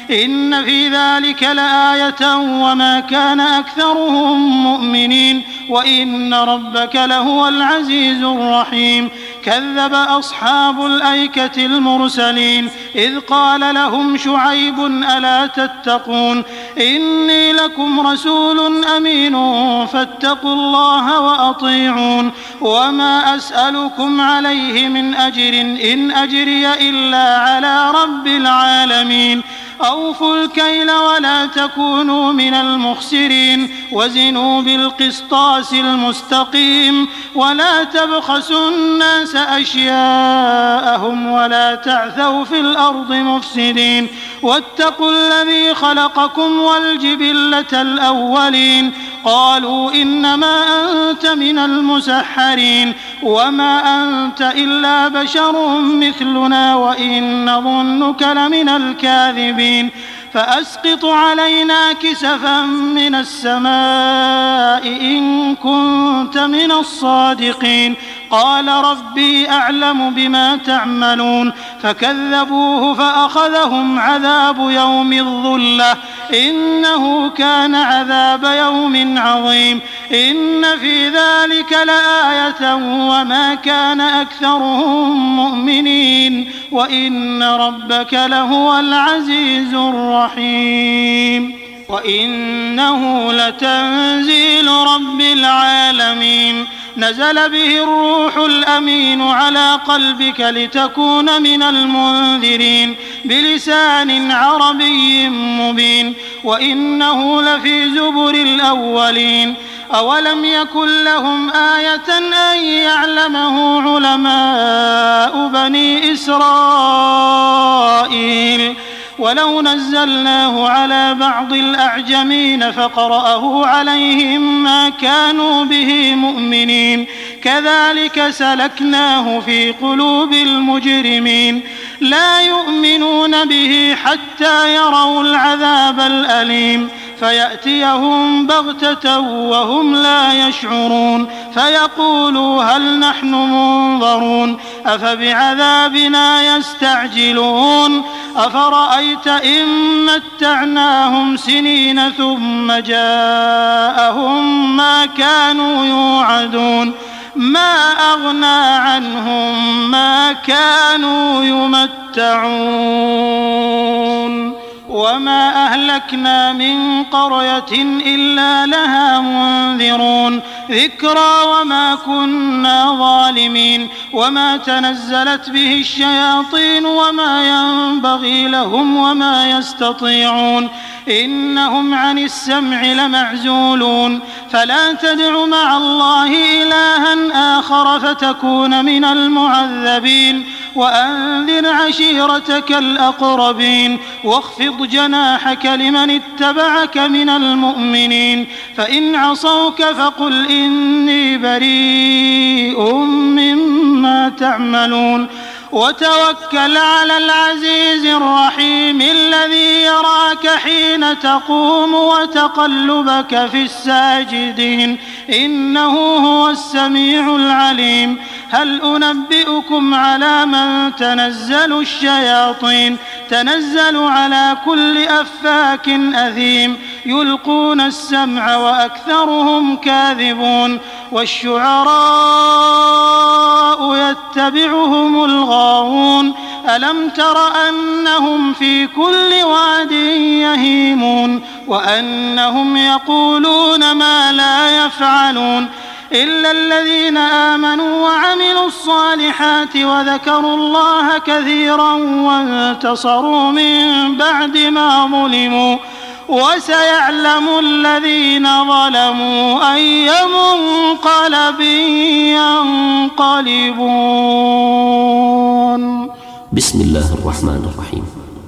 إن في ذلك لآية وما كان أكثرهم مؤمنين وإن ربك لهو العزيز الرحيم. كذب أصحاب الأيكة المرسلين إذ قال لهم شعيب ألا تتقون إني لكم رسول أمين فاتقوا الله وأطيعون وما أسألكم عليه من أجر إن أجري إلا على رب العالمين. أوفوا الكيل ولا تكونوا من المخسرين وزنوا بالقسطاس المستقيم ولا تبخسوا الناس أشياءهم ولا تعثوا في الأرض مفسدين واتقوا الذي خلقكم والجبلة الأولين قالوا إنما أنت من المسحرين وما أنت إلا بشر مثلنا وإن نظنك لمن الكاذبين فأسقط علينا كسفا من السماء إن كنت من الصادقين قال ربي أعلم بما تعملون فكذبوه فأخذهم عذاب يوم الظلة إنه كان عذاب يوم عظيم. إن في ذلك لآية وما كان أكثرهم مؤمنين وإن ربك لهو العزيز الرحيم. وإنه لتنزيل رب العالمين نزل به الروح الأمين على قلبك لتكون من المنذرين بلسان عربي مبين وإنه لفي زبر الأولين. أولم يكن لهم آية أن يعلمه علماء بني إسرائيل ولو نزلناه على بعض الأعجمين فقرأه عليهم ما كانوا به مؤمنين كذلك سلكناه في قلوب المجرمين لا يؤمنون به حتى يروا العذاب الأليم فيأتيهم بغتة وهم لا يشعرون فيقولوا هل نحن منظرون أفبعذابنا يستعجلون أفرأيت إن متعناهم سنين ثم جاءهم ما كانوا يوعدون ما أغنى عنهم ما كانوا يمتعون وما أهلكنا من قرية إلا لها منذرون ذكرى وما كنا ظالمين وما تنزلت به الشياطين وما ينبغي لهم وما يستطيعون إنهم عن السمع لمعزولون فلا تدع مع الله إلها آخر فتكون من المعذبين وأنذر عشيرتك الأقربين واخفض جناحك لمن اتبعك من المؤمنين فإن عصوك فقل إني بريء مما تعملون وتوكل على العزيز الرحيم الذي يراك حين تقوم وتقلبك في الساجدين إنه هو السميع العليم. هل أنبئكم على من تنزل الشياطين تنزل على كل أفاك أثيم يلقون السمع وأكثرهم كاذبون والشعراء يتبعهم الغاوون ألم تر أنهم في كل واد يهيمون وأنهم يقولون ما لا يفعلون إلا الذين آمنوا وعملوا الصالحات وذكروا الله كثيرا وانتصروا من بعد ما ظلموا وسيعلم الذين ظلموا أي منقلب ينقلبون. بسم الله الرحمن الرحيم.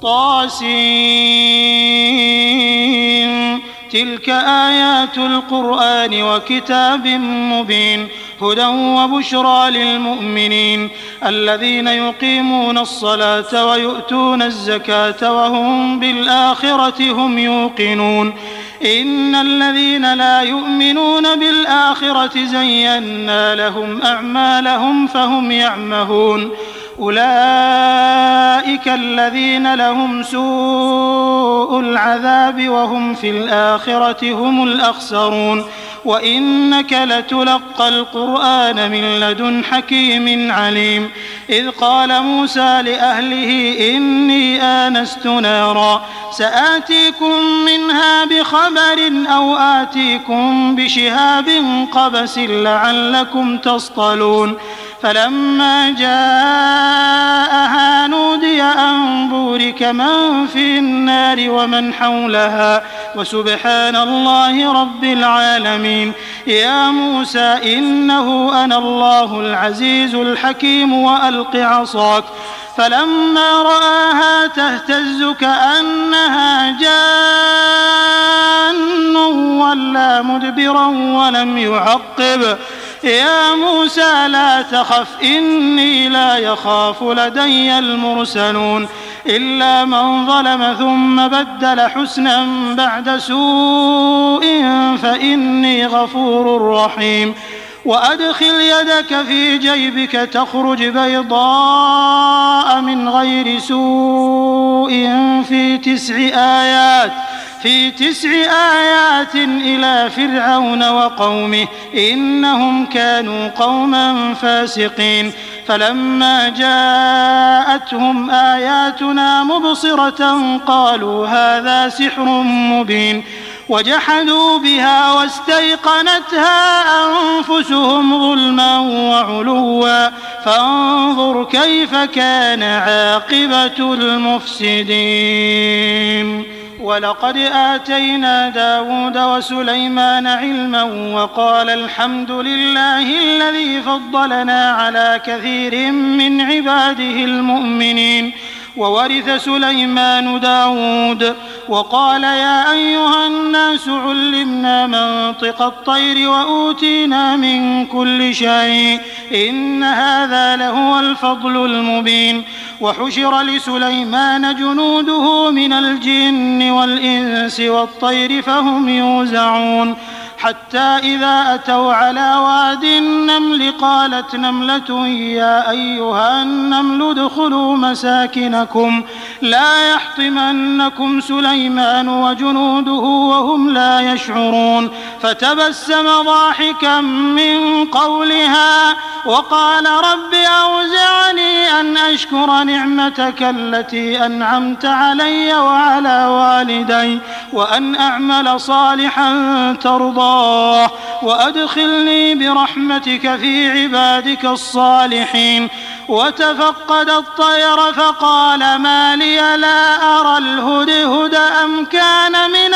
طاسين تلك آيات القرآن وكتاب مبين هدى وبشرى للمؤمنين الذين يقيمون الصلاة ويؤتون الزكاة وهم بالآخرة هم يوقنون إن الذين لا يؤمنون بالآخرة زينا لهم أعمالهم فهم يعمهون أولئك الذين لهم سوء العذاب وهم في الآخرة هم الأخسرون وإنك لتلقى القرآن من لدن حكيم عليم إذ قال موسى لأهله إني آنست نارا سآتيكم منها بخبر أو آتيكم بشهاب قبس لعلكم تصطلون فلما جاءها نودي أن بورك من في النار ومن حولها وسبحان الله رب العالمين يا موسى إنه أنا الله العزيز الحكيم وألق عصاك فلما رآها تهتز كأنها جان ولا مدبرا ولم يعقب يا موسى لا تخف إني لا يخاف لدي المرسلون إلا من ظلم ثم بدل حسنا بعد سوء فإني غفور رحيم وأدخل يدك في جيبك تخرج بيضاء من غير سوء في 9 آيات إلى فرعون وقومه إنهم كانوا قوما فاسقين فلما جاءتهم آياتنا مبصرة قالوا هذا سحر مبين وجحدوا بها واستيقنتها أنفسهم ظلما وعلوا فانظر كيف كان عاقبة المفسدين ولقد آتينا داود وسليمان علما وقال الحمد لله الذي فضلنا على كثير من عباده المؤمنين وورث سليمان داود وقال يا أيها الناس علمنا منطق الطير وأوتينا من كل شيء إن هذا لهو الفضل المبين وحشر لسليمان جنوده من الجن والإنس والطير فهم يوزعون حتى إذا أتوا على واد النمل قالت نملة يا أيها النمل ادخلوا مساكنكم لا يحطمنكم سليمان وجنوده وهم لا يشعرون فتبسم ضاحكا من قولها وقال رب أوزعني أن أشكر نعمتك التي أنعمت علي وعلى والدي وأن أعمل صالحا ترضاه وأدخلني برحمتك في عبادك الصالحين وتفقد الطير فقال ما لي لا أرى الهدهد أم كان من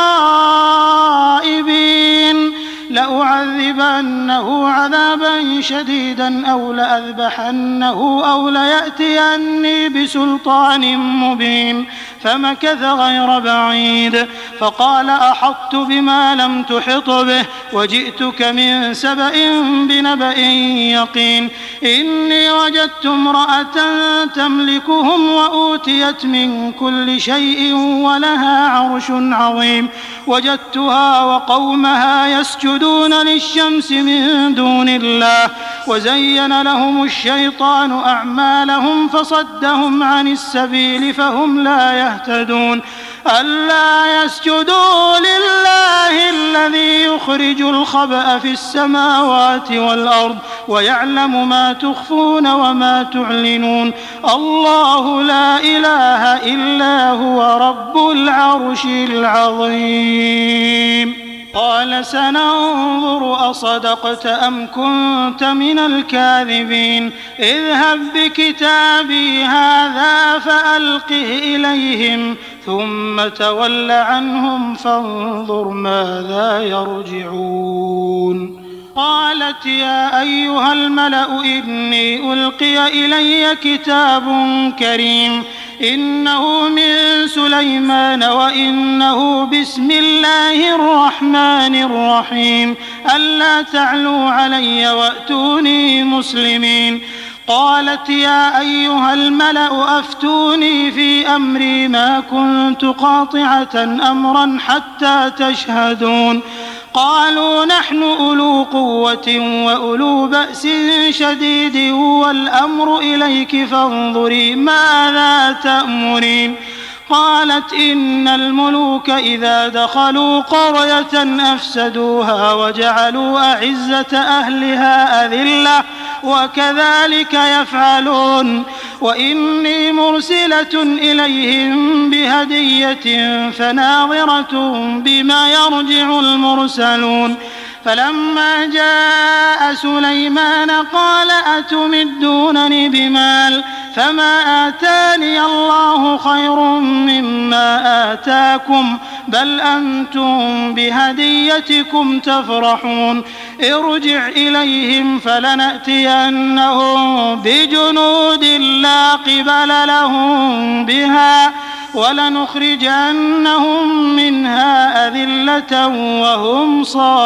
الغائبين لأعذبنه عذابا شديدا أو لأذبحنه أو ليأتيني بسلطان مبين فمكث غير بعيد فقال أحطت بما لم تحط به وجئتك من سبأ بنبأ يقين إني وجدت امرأة تملكهم وأوتيت من كل شيء ولها عرش عظيم وجدتها وقومها يسجدون للشمس من دون الله وزين لهم الشيطان أعمالهم فصدهم عن السبيل فهم لا يهتدون ألا يسجدوا لله الذي يخرج الخبأ في السماوات والأرض ويعلم ما تخفون وما تعلنون الله لا إله إلا هو رب العرش العظيم قال سننظر أصدقت أم كنت من الكاذبين اذهب بكتابي هذا فألقه إليهم ثم تول عنهم فانظر ماذا يرجعون قالت يا أيها الملأ إني ألقي إلي كتاب كريم إنه من سليمان وإنه بسم الله الرحمن الرحيم ألا تعلوا علي وأتوني مسلمين قالت يا أيها الملأ أفتوني في أمري ما كنت قاطعة أمرا حتى تشهدون قالوا نحن أولو قوة وأولو بأس شديد والأمر إليك فانظري ماذا تأمرين. قالت إن الملوك إذا دخلوا قرية أفسدوها وجعلوا أعزة أهلها أذلة وكذلك يفعلون وإني مرسلة إليهم بهدية فناظرة بما يرجع المرسلون. فلما جاء سليمان قال أتمدونني بمال فما آتاني الله خير مما آتاكم بل أنتم بهديتكم تفرحون. ارجع إليهم فلنأتينهم بجنود لا قبل لهم بها ولنخرجنهم منها أذلة وهم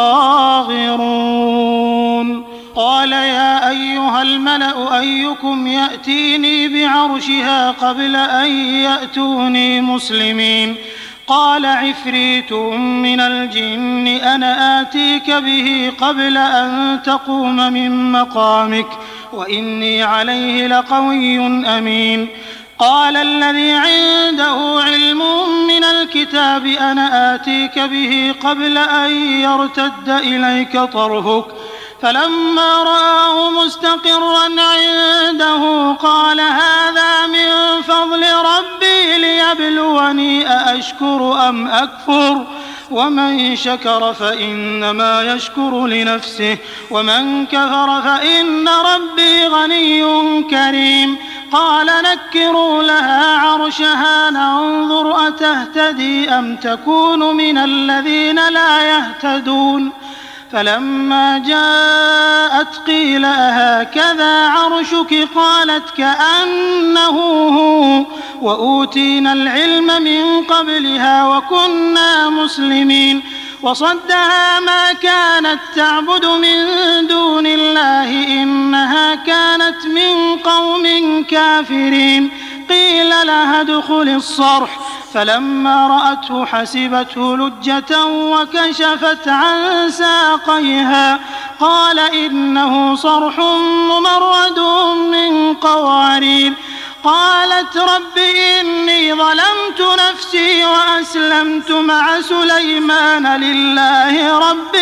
صاغرون. قال يا أيها الملأ أيكم يأتيني بعرشها قبل أن يأتوني مسلمين. قال عفريت من الجن أنا آتيك به قبل أن تقوم من مقامك وإني عليه لقوي أمين. قال الذي عنده علم من الكتاب أنا آتيك به قبل أن يرتد إليك طرفك فلما رآه مستقرا عنده قال هذا من فضل ربي ليبلوني أأشكر أم أكفر ومن شكر فإنما يشكر لنفسه ومن كفر فإن ربي غني كريم. قال نكروا لها عرشها ننظر أتهتدي أم تكون من الذين لا يهتدون. فلما جاءت قيل أهكذا عرشك قالت كأنه هو وأوتينا العلم من قبلها وكنا مسلمين. وصدها ما كانت تعبد من دون الله إنها كانت من قوم كافرين. قيل لها ادخل الصرح فلما رأته حسبته لجة وكشفت عن ساقيها قال إنه صرح ممرد من قوارير. قالت رب إني ظلمت نفسي وأسلمت مع سليمان لله رب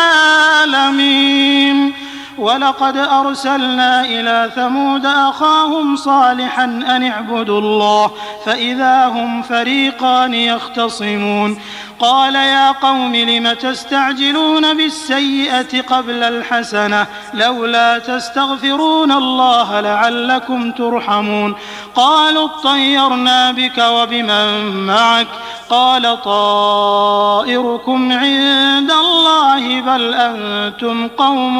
العالمين. ولقد أرسلنا إلى ثمود أخاهم صالحا أن اعبدوا الله فإذا هم فريقان يختصمون. قال يا قوم لم تستعجلون بالسيئة قبل الحسنة لولا تستغفرون الله لعلكم ترحمون. قالوا اطيرنا بك وبمن معك قال طائركم عند الله بل أنتم قوم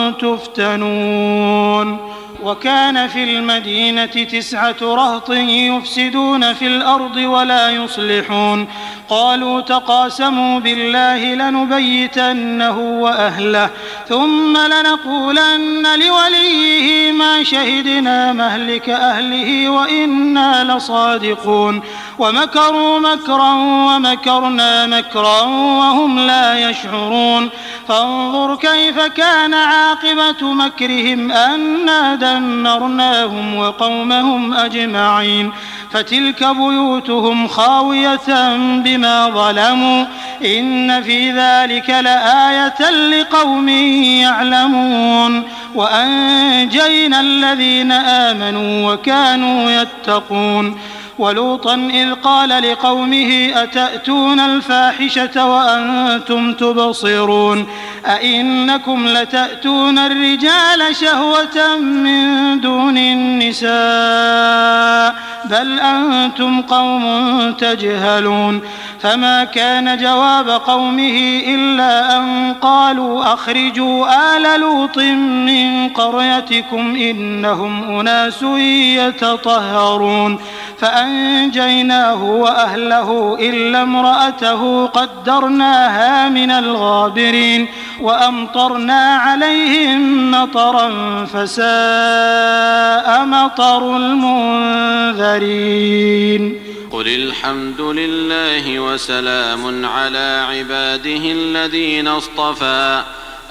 تفتنون. وكان في المدينة 9 رهط يفسدون في الأرض ولا يصلحون. قالوا تقاسموا بالله لنبيتنه وأهله ثم لنقولن لوليه ما شهدنا مهلك أهله وإنا لصادقون. ومكروا مكرا ومكرنا مكرا وهم لا يشعرون. فانظر كيف كان عاقبة مكرهم أنا دمرناهم وقومهم أجمعين. فتلك بيوتهم خاوية بما ظلموا إن في ذلك لآية لقوم يعلمون. وأنجينا الذين آمنوا وكانوا يتقون. ولوطا إذ قال لقومه أتأتون الفاحشة وأنتم تبصرون أئنكم لتأتون الرجال شهوة من دون النساء بل أنتم قوم تجهلون. فما كان جواب قومه إلا أن قالوا أخرجوا آل لوط من قريتكم إنهم أناس يتطهرون. فأنجيناه وأهله إلا امرأته قدرناها من الغابرين. وأمطرنا عليهم مطرا فساء مطر المنذرين. قل الحمد لله وسلام على عباده الذين اصطفى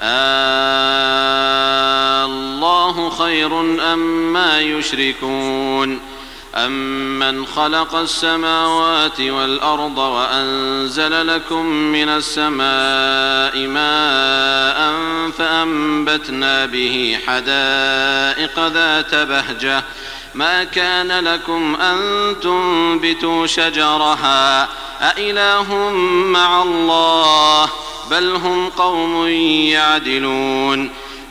الله خير أما يشركون أمن خلق السماوات والأرض وأنزل لكم من السماء ماء فأنبتنا به حدائق ذات بهجة ما كان لكم أن تنبتوا شجرها أإله مع الله بل هم قوم يعدلون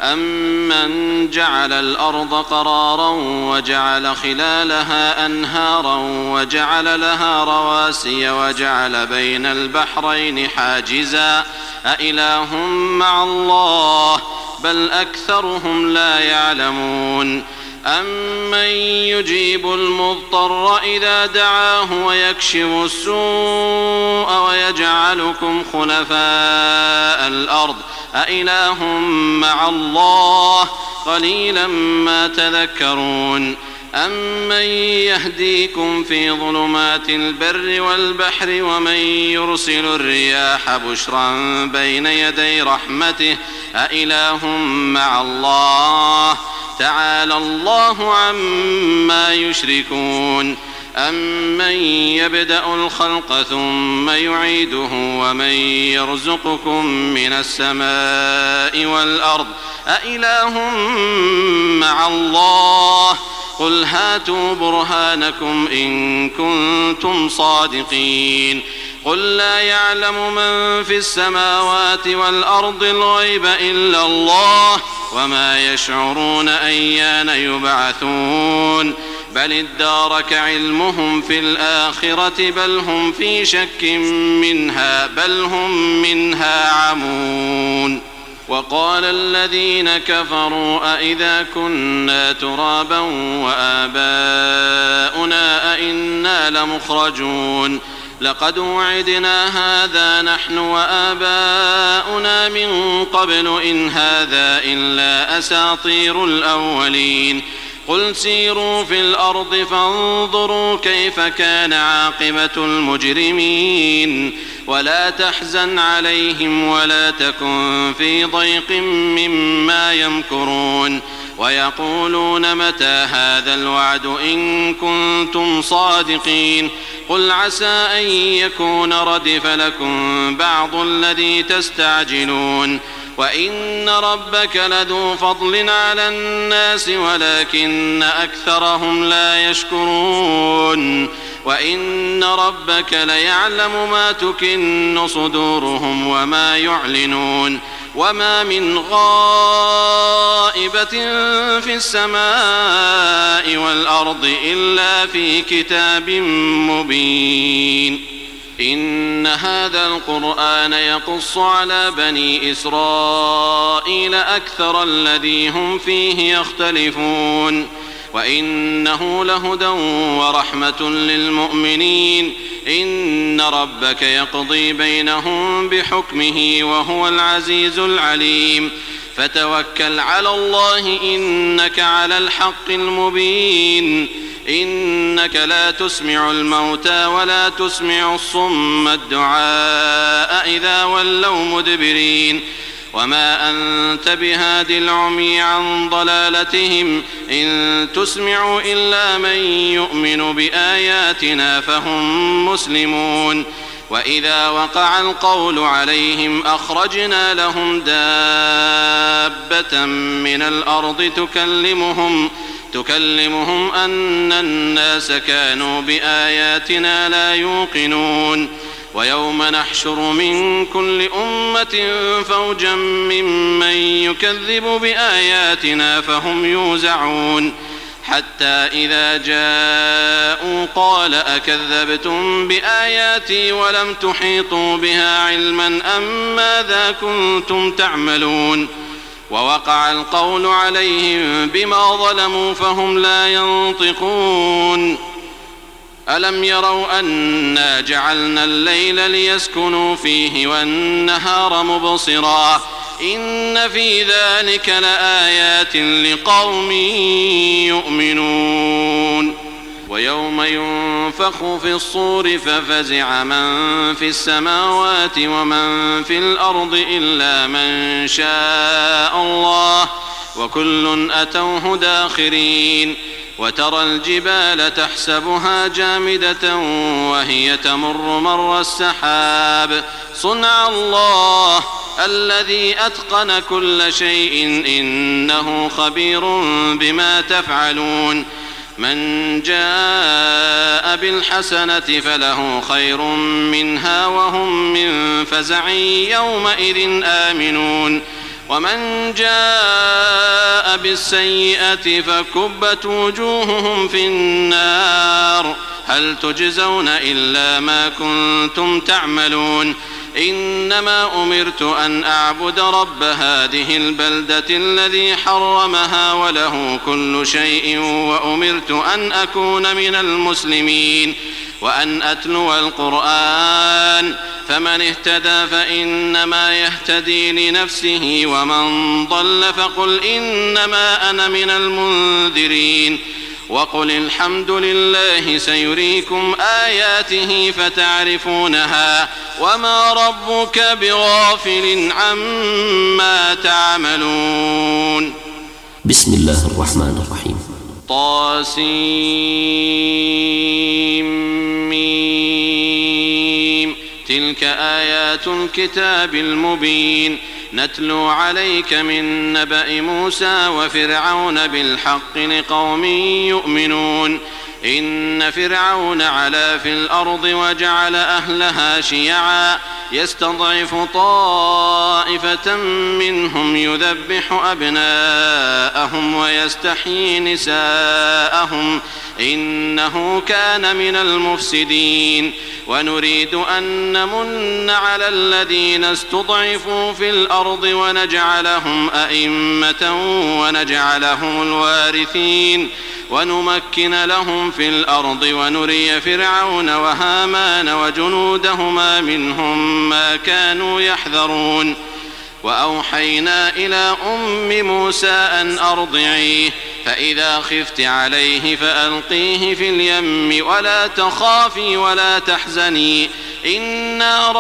أمن جعل الأرض قرارا وجعل خلالها أنهارا وجعل لها رواسي وجعل بين البحرين حاجزا أإله مع الله بل أكثرهم لا يعلمون أمن يجيب المضطر إذا دعاه ويكشف السوء ويجعلكم خلفاء الأرض أإله مع الله قليلا ما تذكرون أمن يهديكم في ظلمات البر والبحر ومن يرسل الرياح بشرا بين يدي رحمته أإله مع الله تعالى الله عما يشركون أمن يبدأ الخلق ثم يعيده ومن يرزقكم من السماء والأرض أإله مع الله قل هاتوا برهانكم إن كنتم صادقين قل لا يعلم من في السماوات والأرض الغيب إلا الله وما يشعرون أيان يبعثون بل ادارك علمهم في الآخرة بل هم في شك منها بل هم منها عمون وقال الذين كفروا أئذا كنا ترابا وآباؤنا أئنا لمخرجون لقد وعدنا هذا نحن وآباؤنا من قبل إن هذا إلا أساطير الأولين قل سيروا في الأرض فانظروا كيف كان عاقبة المجرمين ولا تحزن عليهم ولا تكن في ضيق مما يمكرون ويقولون متى هذا الوعد إن كنتم صادقين قل عسى أن يكون ردف لكم بعض الذي تستعجلون وإن ربك لذو فضل على الناس ولكن أكثرهم لا يشكرون وإن ربك ليعلم ما تكن صدورهم وما يعلنون وما من غائبة في السماء والأرض إلا في كتاب مبين إن هذا القرآن يقص على بني إسرائيل أكثر الذي هم فيه يختلفون وإنه لهدى ورحمة للمؤمنين إن ربك يقضي بينهم بحكمه وهو العزيز العليم فتوكل على الله إنك على الحق المبين إنك لا تسمع الموتى ولا تسمع الصم الدعاء إذا ولوا مدبرين وما أنت بهاد العمي عن ضلالتهم إن تسمع إلا من يؤمن بآياتنا فهم مسلمون وإذا وقع القول عليهم أخرجنا لهم دابة من الأرض تكلمهم أن الناس كانوا بآياتنا لا يوقنون ويوم نحشر من كل أمة فوجا ممن يكذب بآياتنا فهم يوزعون حتى إذا جاءوا قال أكذبتم بآياتي ولم تحيطوا بها علما أم ماذا كنتم تعملون ووقع القول عليهم بما ظلموا فهم لا ينطقون ألم يروا أنا جعلنا الليل ليسكنوا فيه والنهار مبصرا إن في ذلك لآيات لقوم يؤمنون ويوم ينفخ في الصور ففزع من في السماوات ومن في الأرض إلا من شاء الله وكل أتوه داخرين. وترى الجبال تحسبها جامدة وهي تمر مر السحاب صنع الله الذي أتقن كل شيء إنه خبير بما تفعلون. من جاء بالحسنة فله خير منها وهم من فزع يومئذ آمنون. ومن جاء بالسيئة فكبت وجوههم في النار هل تجزون إلا ما كنتم تعملون. إنما أمرت أن أعبد رب هذه البلدة الذي حرمها وله كل شيء وأمرت أن أكون من المسلمين وأن أتلو القرآن فمن اهتدى فإنما يهتدي لنفسه ومن ضل فقل إنما أنا من المنذرين. وقل الحمد لله سيريكم آياته فتعرفونها وما ربك بغافل عما تعملون. بسم الله الرحمن الرحيم. طاسيم تلك آيات الكتاب المبين نتلو عليك من نبأ موسى وفرعون بالحق لقوم يؤمنون. إن فرعون علا في الأرض وجعل أهلها شيعا يستضعف طائفة منهم يذبح أبناءهم ويستحيي نساءهم إنه كان من المفسدين. ونريد أن نمن على الذين استضعفوا في الأرض ونجعلهم أئمة ونجعلهم الوارثين ونمكن لهم في الأرض ونري فرعون وهامان وجنودهما منهم ما كانوا يحذرون. وأوحينا إلى أم موسى أن أرضعيه فإذا خفت عليه فألقيه في اليم ولا تخافي ولا تحزني إنا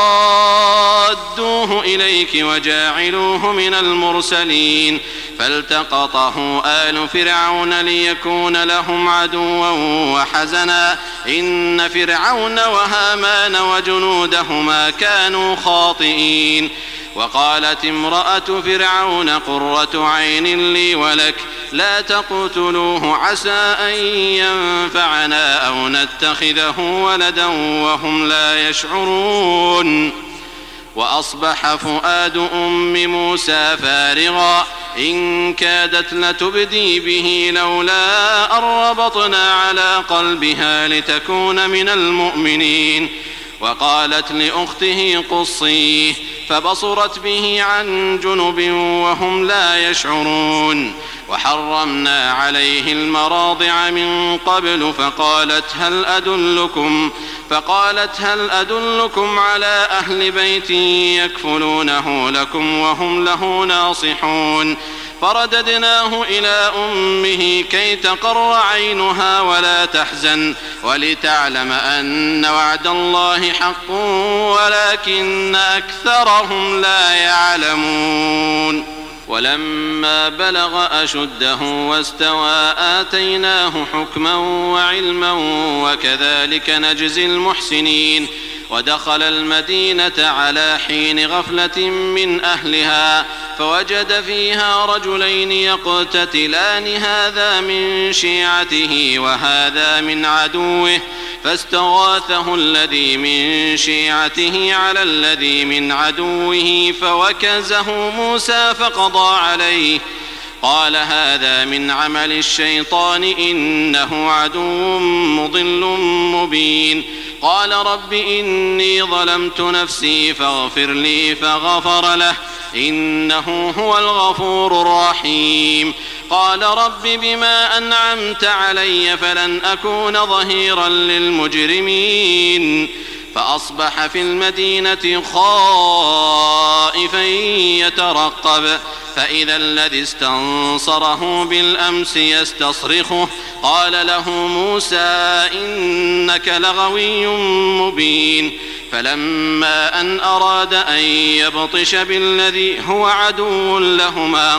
رادوه إليك وجاعلوه من المرسلين. فالتقطه آل فرعون ليكون لهم عدوا وحزنا إن فرعون وهامان وجنودهما كانوا خاطئين. وقالت امرأة فرعون قرة عين لي ولك لا تقتلوه عسى أن ينفعنا أو نتخذه ولدا وهم لا يشعرون. وأصبح فؤاد أم موسى فارغا إن كادت لتبدي به لولا أن ربطنا على قلبها لتكون من المؤمنين. وقالت لأخته قصيه فبصرت به عن جنب وهم لا يشعرون. وحرمنا عليه المراضع من قبل فقالت هل أدلكم على أهل بيت يكفلونه لكم وهم له ناصحون. فرددناه إلى أمه كي تقر عينها ولا تحزن ولتعلم أن وعد الله حق ولكن أكثرهم لا يعلمون. ولما بلغ أشده واستوى آتيناه حكما وعلما وكذلك نجزي المحسنين. ودخل المدينة على حين غفلة من أهلها فوجد فيها رجلين يقتتلان هذا من شيعته وهذا من عدوه فاستغاثه الذي من شيعته على الذي من عدوه فوكزه موسى فقضى عليه. قال هذا من عمل الشيطان إنه عدو مضل مبين. قال رب إني ظلمت نفسي فاغفر لي فغفر له إنه هو الغفور الرحيم. قال رب بما أنعمت علي فلن أكون ظهيرا للمجرمين. فأصبح في المدينة خائفا يترقب فإذا الذي استنصره بالأمس يستصرخه قال له موسى إنك لغوي مبين فلما أن أراد أن يبطش بالذي هو عدو لهما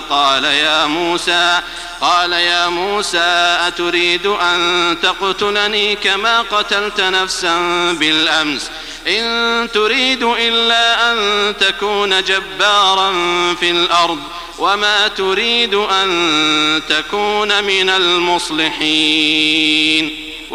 قال يا موسى أتريد أن تقتلني كما قتلت نفسا بالأمس إن تريد إلا أن تكون جبارا في الأرض وما تريد أن تكون من المصلحين.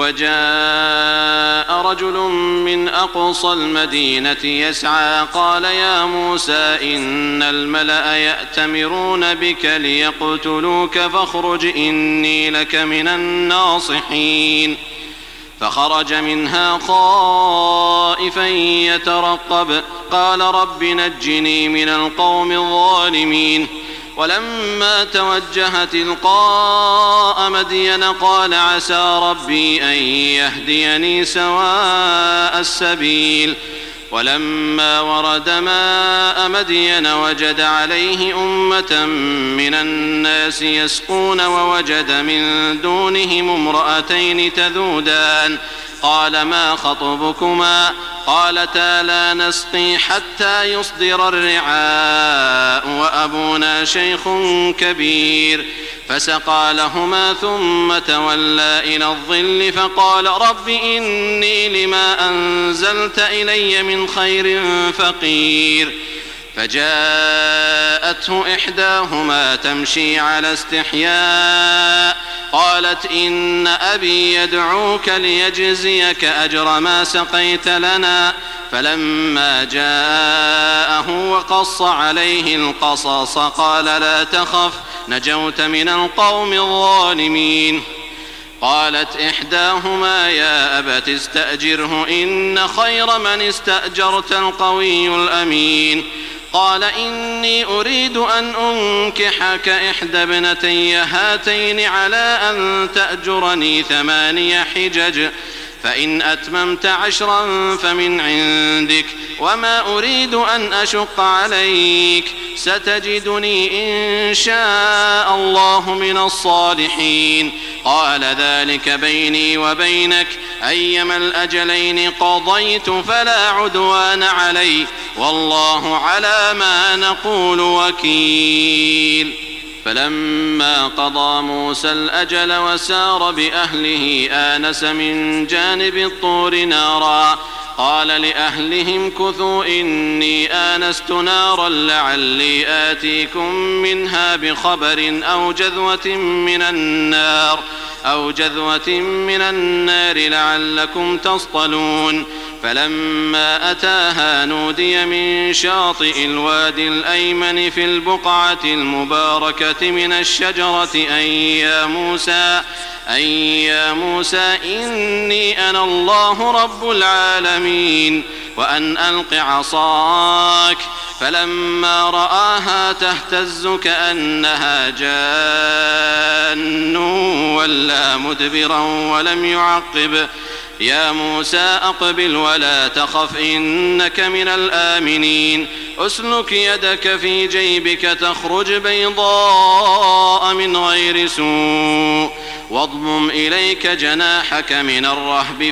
وجاء رجل من أقصى المدينة يسعى قال يا موسى إن الملأ يأتمرون بك ليقتلوك فاخرج إني لك من الناصحين. فخرج منها خائفا يترقب قال رب نجني من القوم الظالمين. ولما توجه تلقاء مدين قال عسى ربي أن يهديني سواء السبيل. ولما ورد ماء مدين وجد عليه أمة من الناس يسقون ووجد من دونهم امرأتين تذودان قال ما خطبكما قالتا لا نسقي حتى يصدر الرعاء وأبونا شيخ كبير فسقى لهما ثم تولى إلى الظل فقال رب إني لما أنزلت إلي من خير فقير. فجاءته إحداهما تمشي على استحياء قالت إن أبي يدعوك ليجزيك أجر ما سقيت لنا. فلما جاءه وقص عليه القصص قال لا تخف نجوت من القوم الظالمين. قالت إحداهما يا أبت استأجره إن خير من استأجرت القوي الأمين. قال إني أريد أن أنكحك إحدى ابنتي هاتين على أن تأجرني 8 حجج فإن أتممت 10 فمن عندك وما أريد أن أشق عليك ستجدني إن شاء الله من الصالحين. قال ذلك بيني وبينك أيما الأجلين قضيت فلا عدوان علي والله على ما نقول وكيل. فلما قضى موسى الأجل وسار بأهله آنس من جانب الطور نارا قال لأهلهم كثوا إني آنست نارا لعلي آتيكم منها بخبر أو جذوة من النار لعلكم تصطلون. فلما أتاها نودي من شاطئ الوادي الأيمن في البقعة المباركة من الشجرة أن يا موسى إني أنا الله رب العالمين وأن ألق عصاك. فلما رآها تهتز كأنها جان ولا مدبرا ولم يعقب. يا موسى أقبل ولا تخف إنك من الآمنين. أسلك يدك في جيبك تخرج بيضاء من غير سوء واضمم إليك جناحك من الرهب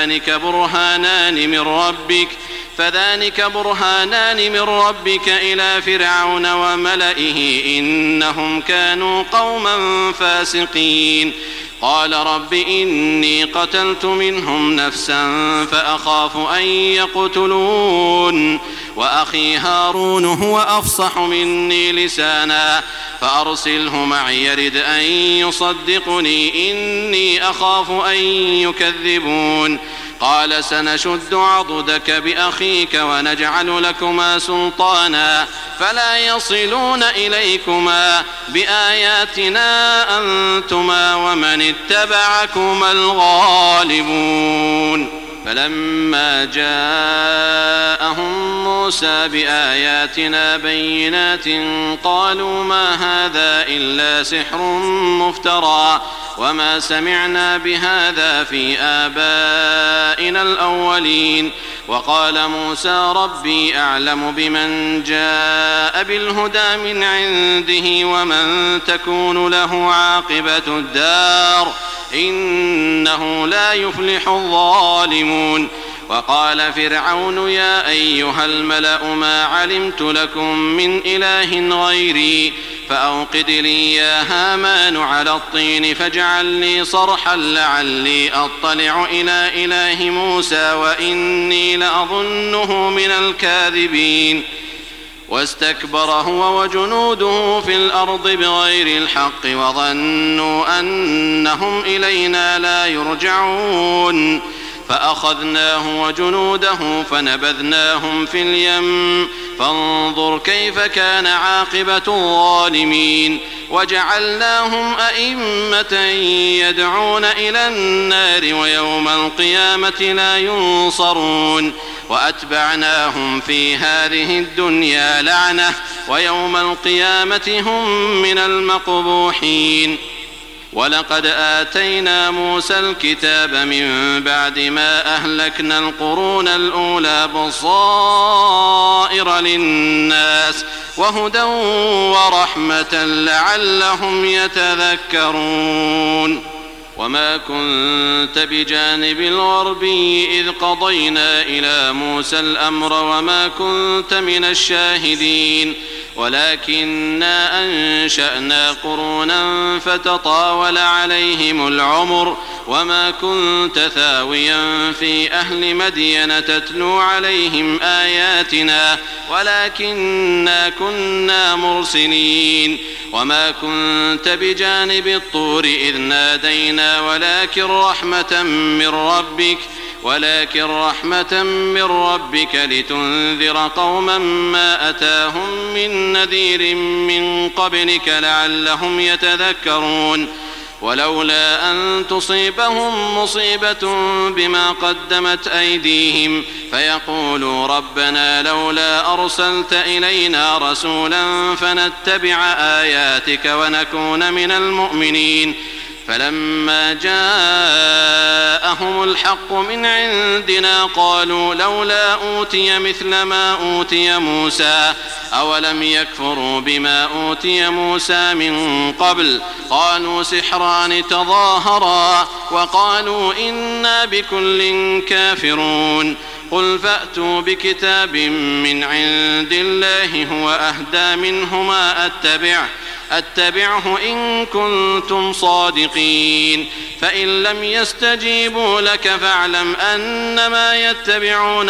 فذلك برهانان من ربك إلى فرعون وملئه إنهم كانوا قوما فاسقين. قال رب إني قتلت منهم نفسا فأخاف أن يقتلون وأخي هارون هو أفصح مني لسانا فأرسله معي يرد أن يصدقني إني أخاف أن يكذبون. قال سنشد عضدك بأخيك ونجعل لكما سلطانا فلا يصلون إليكما بآياتنا أنتما ومن اتبعكما الغالبون. فلما جاءهم موسى بآياتنا بينات قالوا ما هذا إلا سحر مفترى وما سمعنا بهذا في آبائنا الأولين. وقال موسى ربي أعلم بمن جاء بالهدى من عنده ومن تكون له عاقبة الدار إنه لا يفلح الظالمون. وقال فرعون يا أيها الملأ ما علمت لكم من إله غيري فأوقد لي يا هامان على الطين فاجعل لي صرحا لعلي أطلع إلى إله موسى وإني لأظنه من الكاذبين. واستكبر هو وجنوده في الأرض بغير الحق وظنوا أنهم إلينا لا يرجعون فأخذناه وجنوده فنبذناهم في اليم فانظر كيف كان عاقبة الظالمين. وجعلناهم أئمة يدعون إلى النار ويوم القيامة لا ينصرون. وأتبعناهم في هذه الدنيا لعنة ويوم القيامة هم من المقبوحين. ولقد آتينا موسى الكتاب من بعد ما أهلكنا القرون الأولى بصائر للناس وهدى ورحمة لعلهم يتذكرون. وما كنت بجانب الغربي إذ قضينا إلى موسى الأمر وما كنت من الشاهدين ولكننا أنشأنا قرونا فتطاول عليهم العمر وما كنت ثاويا في أهل مدين تتلو عليهم آياتنا ولكننا كنا مرسلين. وما كنت بجانب الطور إذ نادينا ولكن رحمة من ربك لتنذر قوما ما أتاهم من نذير من قبلك لعلهم يتذكرون. ولولا أن تصيبهم مصيبة بما قدمت أيديهم فيقولوا ربنا لولا أرسلت إلينا رسولا فنتبع آياتك ونكون من المؤمنين. فلما جاءهم الحق من عندنا قالوا لولا أوتي مثل ما أوتي موسى أولم يكفروا بما أوتي موسى من قبل قالوا سحران تظاهرا وقالوا إنا بكل كافرون. قل فأتوا بكتاب من عند الله هو أهدى منهما أتبعه إن كنتم صادقين. فإن لم يستجيبوا لك فاعلم أنما يتبعون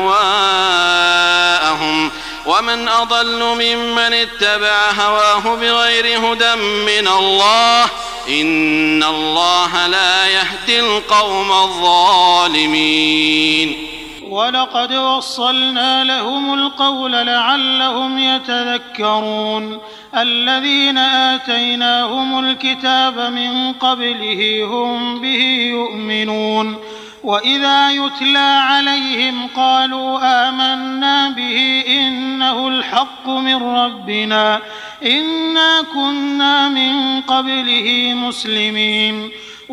أهواءهم ومن أضل ممن اتبع هواه بغير هدى من الله إن الله لا يهدي القوم الظالمين. ولقد وصلنا لهم القول لعلهم يتذكرون. الذين آتيناهم الكتاب من قبله هم به يؤمنون. وإذا يتلى عليهم قالوا آمنا به إنه الحق من ربنا إنا كنا من قبله مسلمين.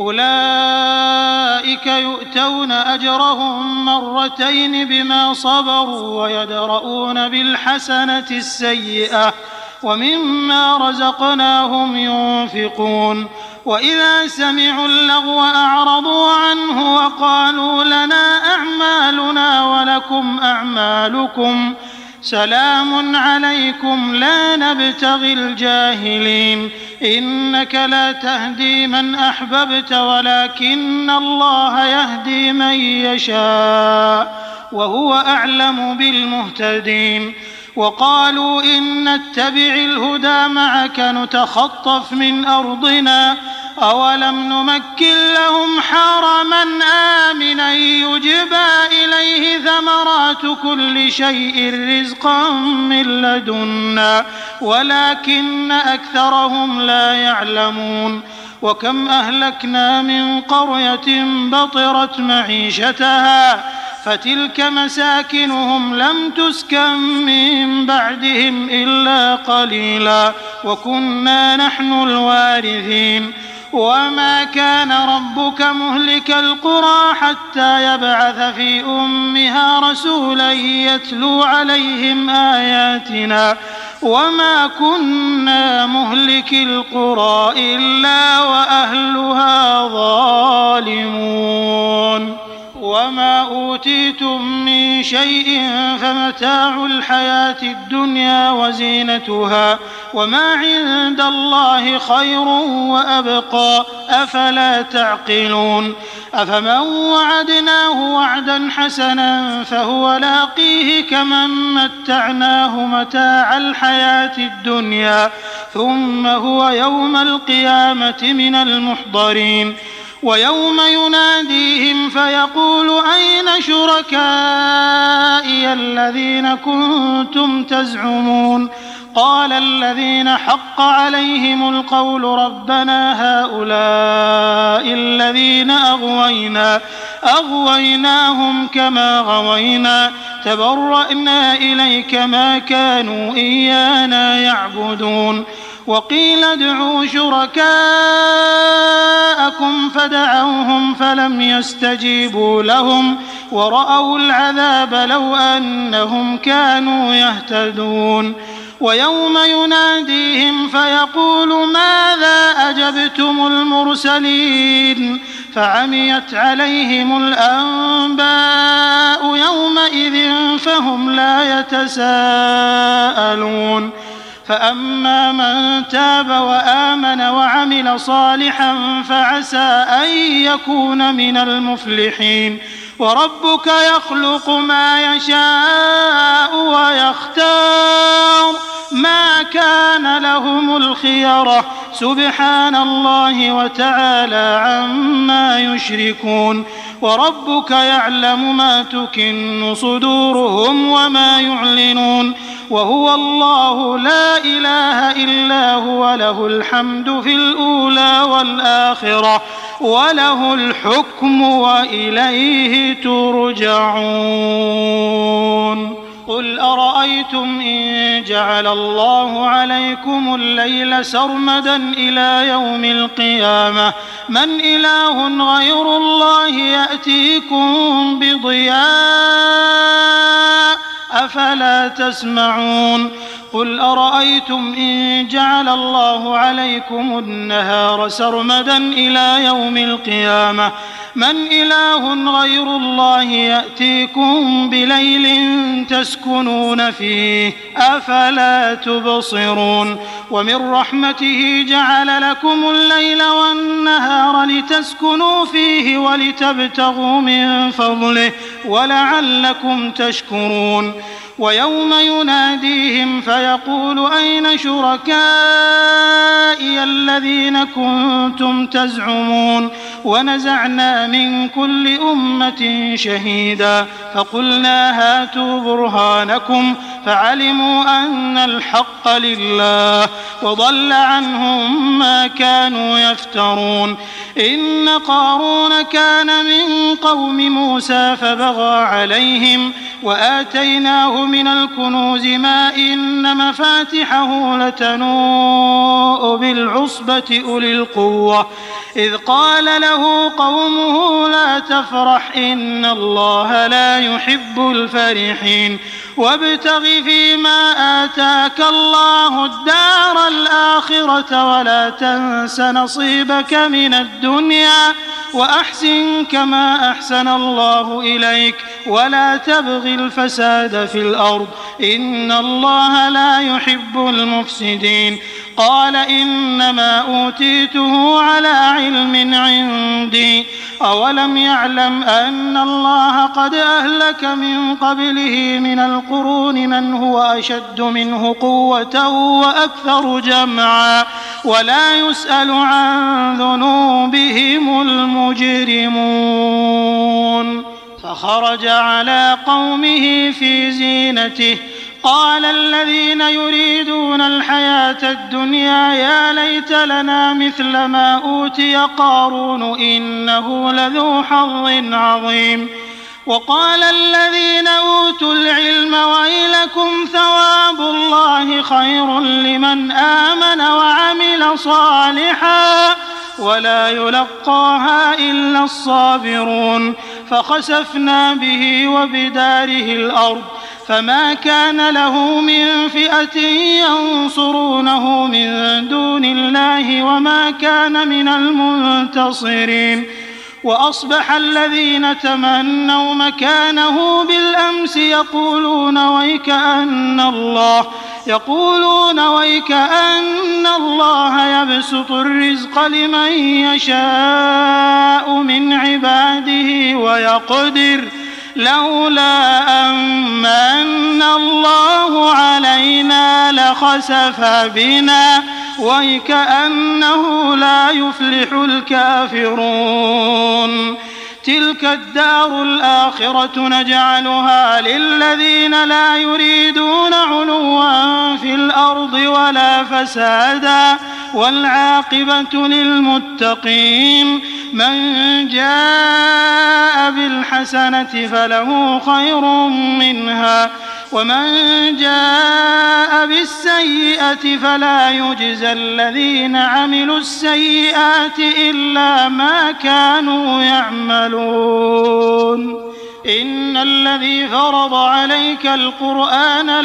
أولئك يؤتون أجرهم مرتين بما صبروا ويدرؤون بالحسنة السيئة ومما رزقناهم ينفقون. وإذا سمعوا اللغو أعرضوا عنه وقالوا لنا أعمالنا ولكم أعمالكم سلام عليكم لا نبتغي الجاهلين. إنك لا تهدي من أحببت ولكن الله يهدي من يشاء وهو أعلم بالمهتدين. وقالوا إن نتبع الهدى معك نتخطف من أرضنا أولم نمكن لهم حرما آمنا يجبى إليه ثمرات كل شيء رزقا من لدنا ولكن أكثرهم لا يعلمون. وكم أهلكنا من قرية بطرت معيشتها فتلك مساكنهم لم تسكن من بعدهم إلا قليلا وكنا نحن الوارثين وما كان ربك مهلك القرى حتى يبعث في أمها رسولا يتلو عليهم آياتنا وما كنا مهلك القرى إلا وأهلها ظالمون وما أوتيتم من شيء فمتاع الحياة الدنيا وزينتها وما عند الله خير وأبقى أفلا تعقلون أفمن وعدناه وعدا حسنا فهو لاقيه كمن متعناه متاع الحياة الدنيا ثم هو يوم القيامة من المحضرين ويوم يناديهم فيقول أين شركائي الذين كنتم تزعمون قال الذين حق عليهم القول ربنا هؤلاء الذين أغويناهم كما غوينا تبرأنا إليك ما كانوا إيانا يعبدون وقيل ادعوا شركاءكم فدعوهم فلم يستجيبوا لهم ورأوا العذاب لو أنهم كانوا يهتدون ويوم يناديهم فيقول ماذا أجبتم المرسلين فعميت عليهم الأنباء يومئذ فهم لا يتساءلون فأما من تاب وآمن وعمل صالحا فعسى أن يكون من المفلحين وربك يخلق ما يشاء ويختار ما كان لهم الخيرة سبحان الله وتعالى عما يشركون وربك يعلم ما تكن صدورهم وما يعلنون وهو الله لا إله إلا هو له الحمد في الأولى والآخرة وله الحكم وإليه ترجعون قل أرأيتم إن جعل الله عليكم الليل سرمدا إلى يوم القيامة من إله غير الله يأتيكم بضياء أفلا تسمعون قل أرأيتم إن جعل الله عليكم النهار سرمدا إلى يوم القيامة من إله غير الله يأتيكم بليل تسكنون فيه أفلا تبصرون ومن رحمته جعل لكم الليل والنهار لتسكنوا فيه ولتبتغوا من فضله ولعلكم تشكرون ويوم يناديهم فيقول أين شركائي الذين كنتم تزعمون ونزعنا من كل أمة شهيدا فقلنا هاتوا برهانكم فعلموا أن الحق لله وضل عنهم ما كانوا يفترون إن قارون كان من قوم موسى فبغى عليهم وآتيناه من الكنوز ما إن مفاتحه لتنوء بالعصبة أولي القوة إذ قال له قومه لا تفرح إن الله لا يحب الفرحين وابتغ فيما آتاك الله الدار الآخرة ولا تنس نصيبك من الدنيا وأحسن كما أحسن الله إليك ولا تبغ الفساد في الأرض إن الله لا يحب المفسدين قال إنما أوتيته على علم عندي أولم يعلم أن الله قد أهلك من قبله من القرون من هو أشد منه قوة وأكثر جمعا ولا يسأل عن ذنوبهم المجرمون فخرج على قومه في زينته قال الذين يريدون الحياة الدنيا يا ليت لنا مثل ما أوتي قارون إنه لذو حظ عظيم. وقال الذين أوتوا العلم ويلكم ثواب الله خير لمن آمن وعمل صالحا ولا يلقاها إلا الصابرون. فخسفنا به وبداره الأرض فما كان له من فئة ينصرونه من دون الله وما كان من المنتصرين. وأصبح الذين تمنوا مكانه بالأمس يقولون ويكأن الله يبسط الرزق لمن يشاء من عباده ويقدر لولا أمن الله علينا لخسف بنا ويكأنه لا يفلح الكافرون. تلك الدار الآخرة نجعلها للذين لا يريدون علوا في الأرض ولا فسادا والعاقبة للمتقين. من جاء بالحسنة فله خير منها ومن جاء بالسيئة فلا يجزى الذين عملوا السيئات إلا ما كانوا يعملون. إن الذي فرض عليك القرآن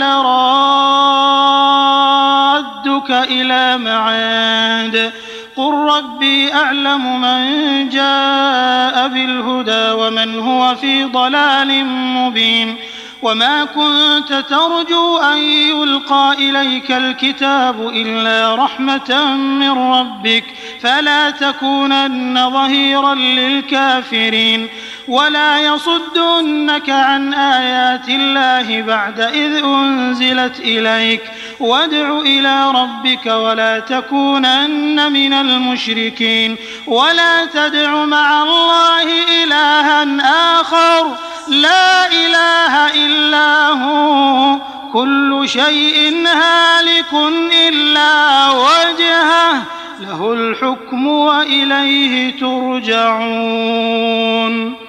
لرادك إلى معاد قل ربي أعلم من جاء بالهدى ومن هو في ضلال مبين. وما كنت ترجو أن يلقى إليك الكتاب إلا رحمة من ربك فلا تكونن ظهيرا للكافرين. ولا يصدنك عن آيات الله بعد إذ أنزلت إليك وادع إلى ربك ولا تكونن من المشركين. ولا تدع مع الله إلها آخر لا إله إلا هو كل شيء هالك إلا وجهه له الحكم وإليه ترجعون.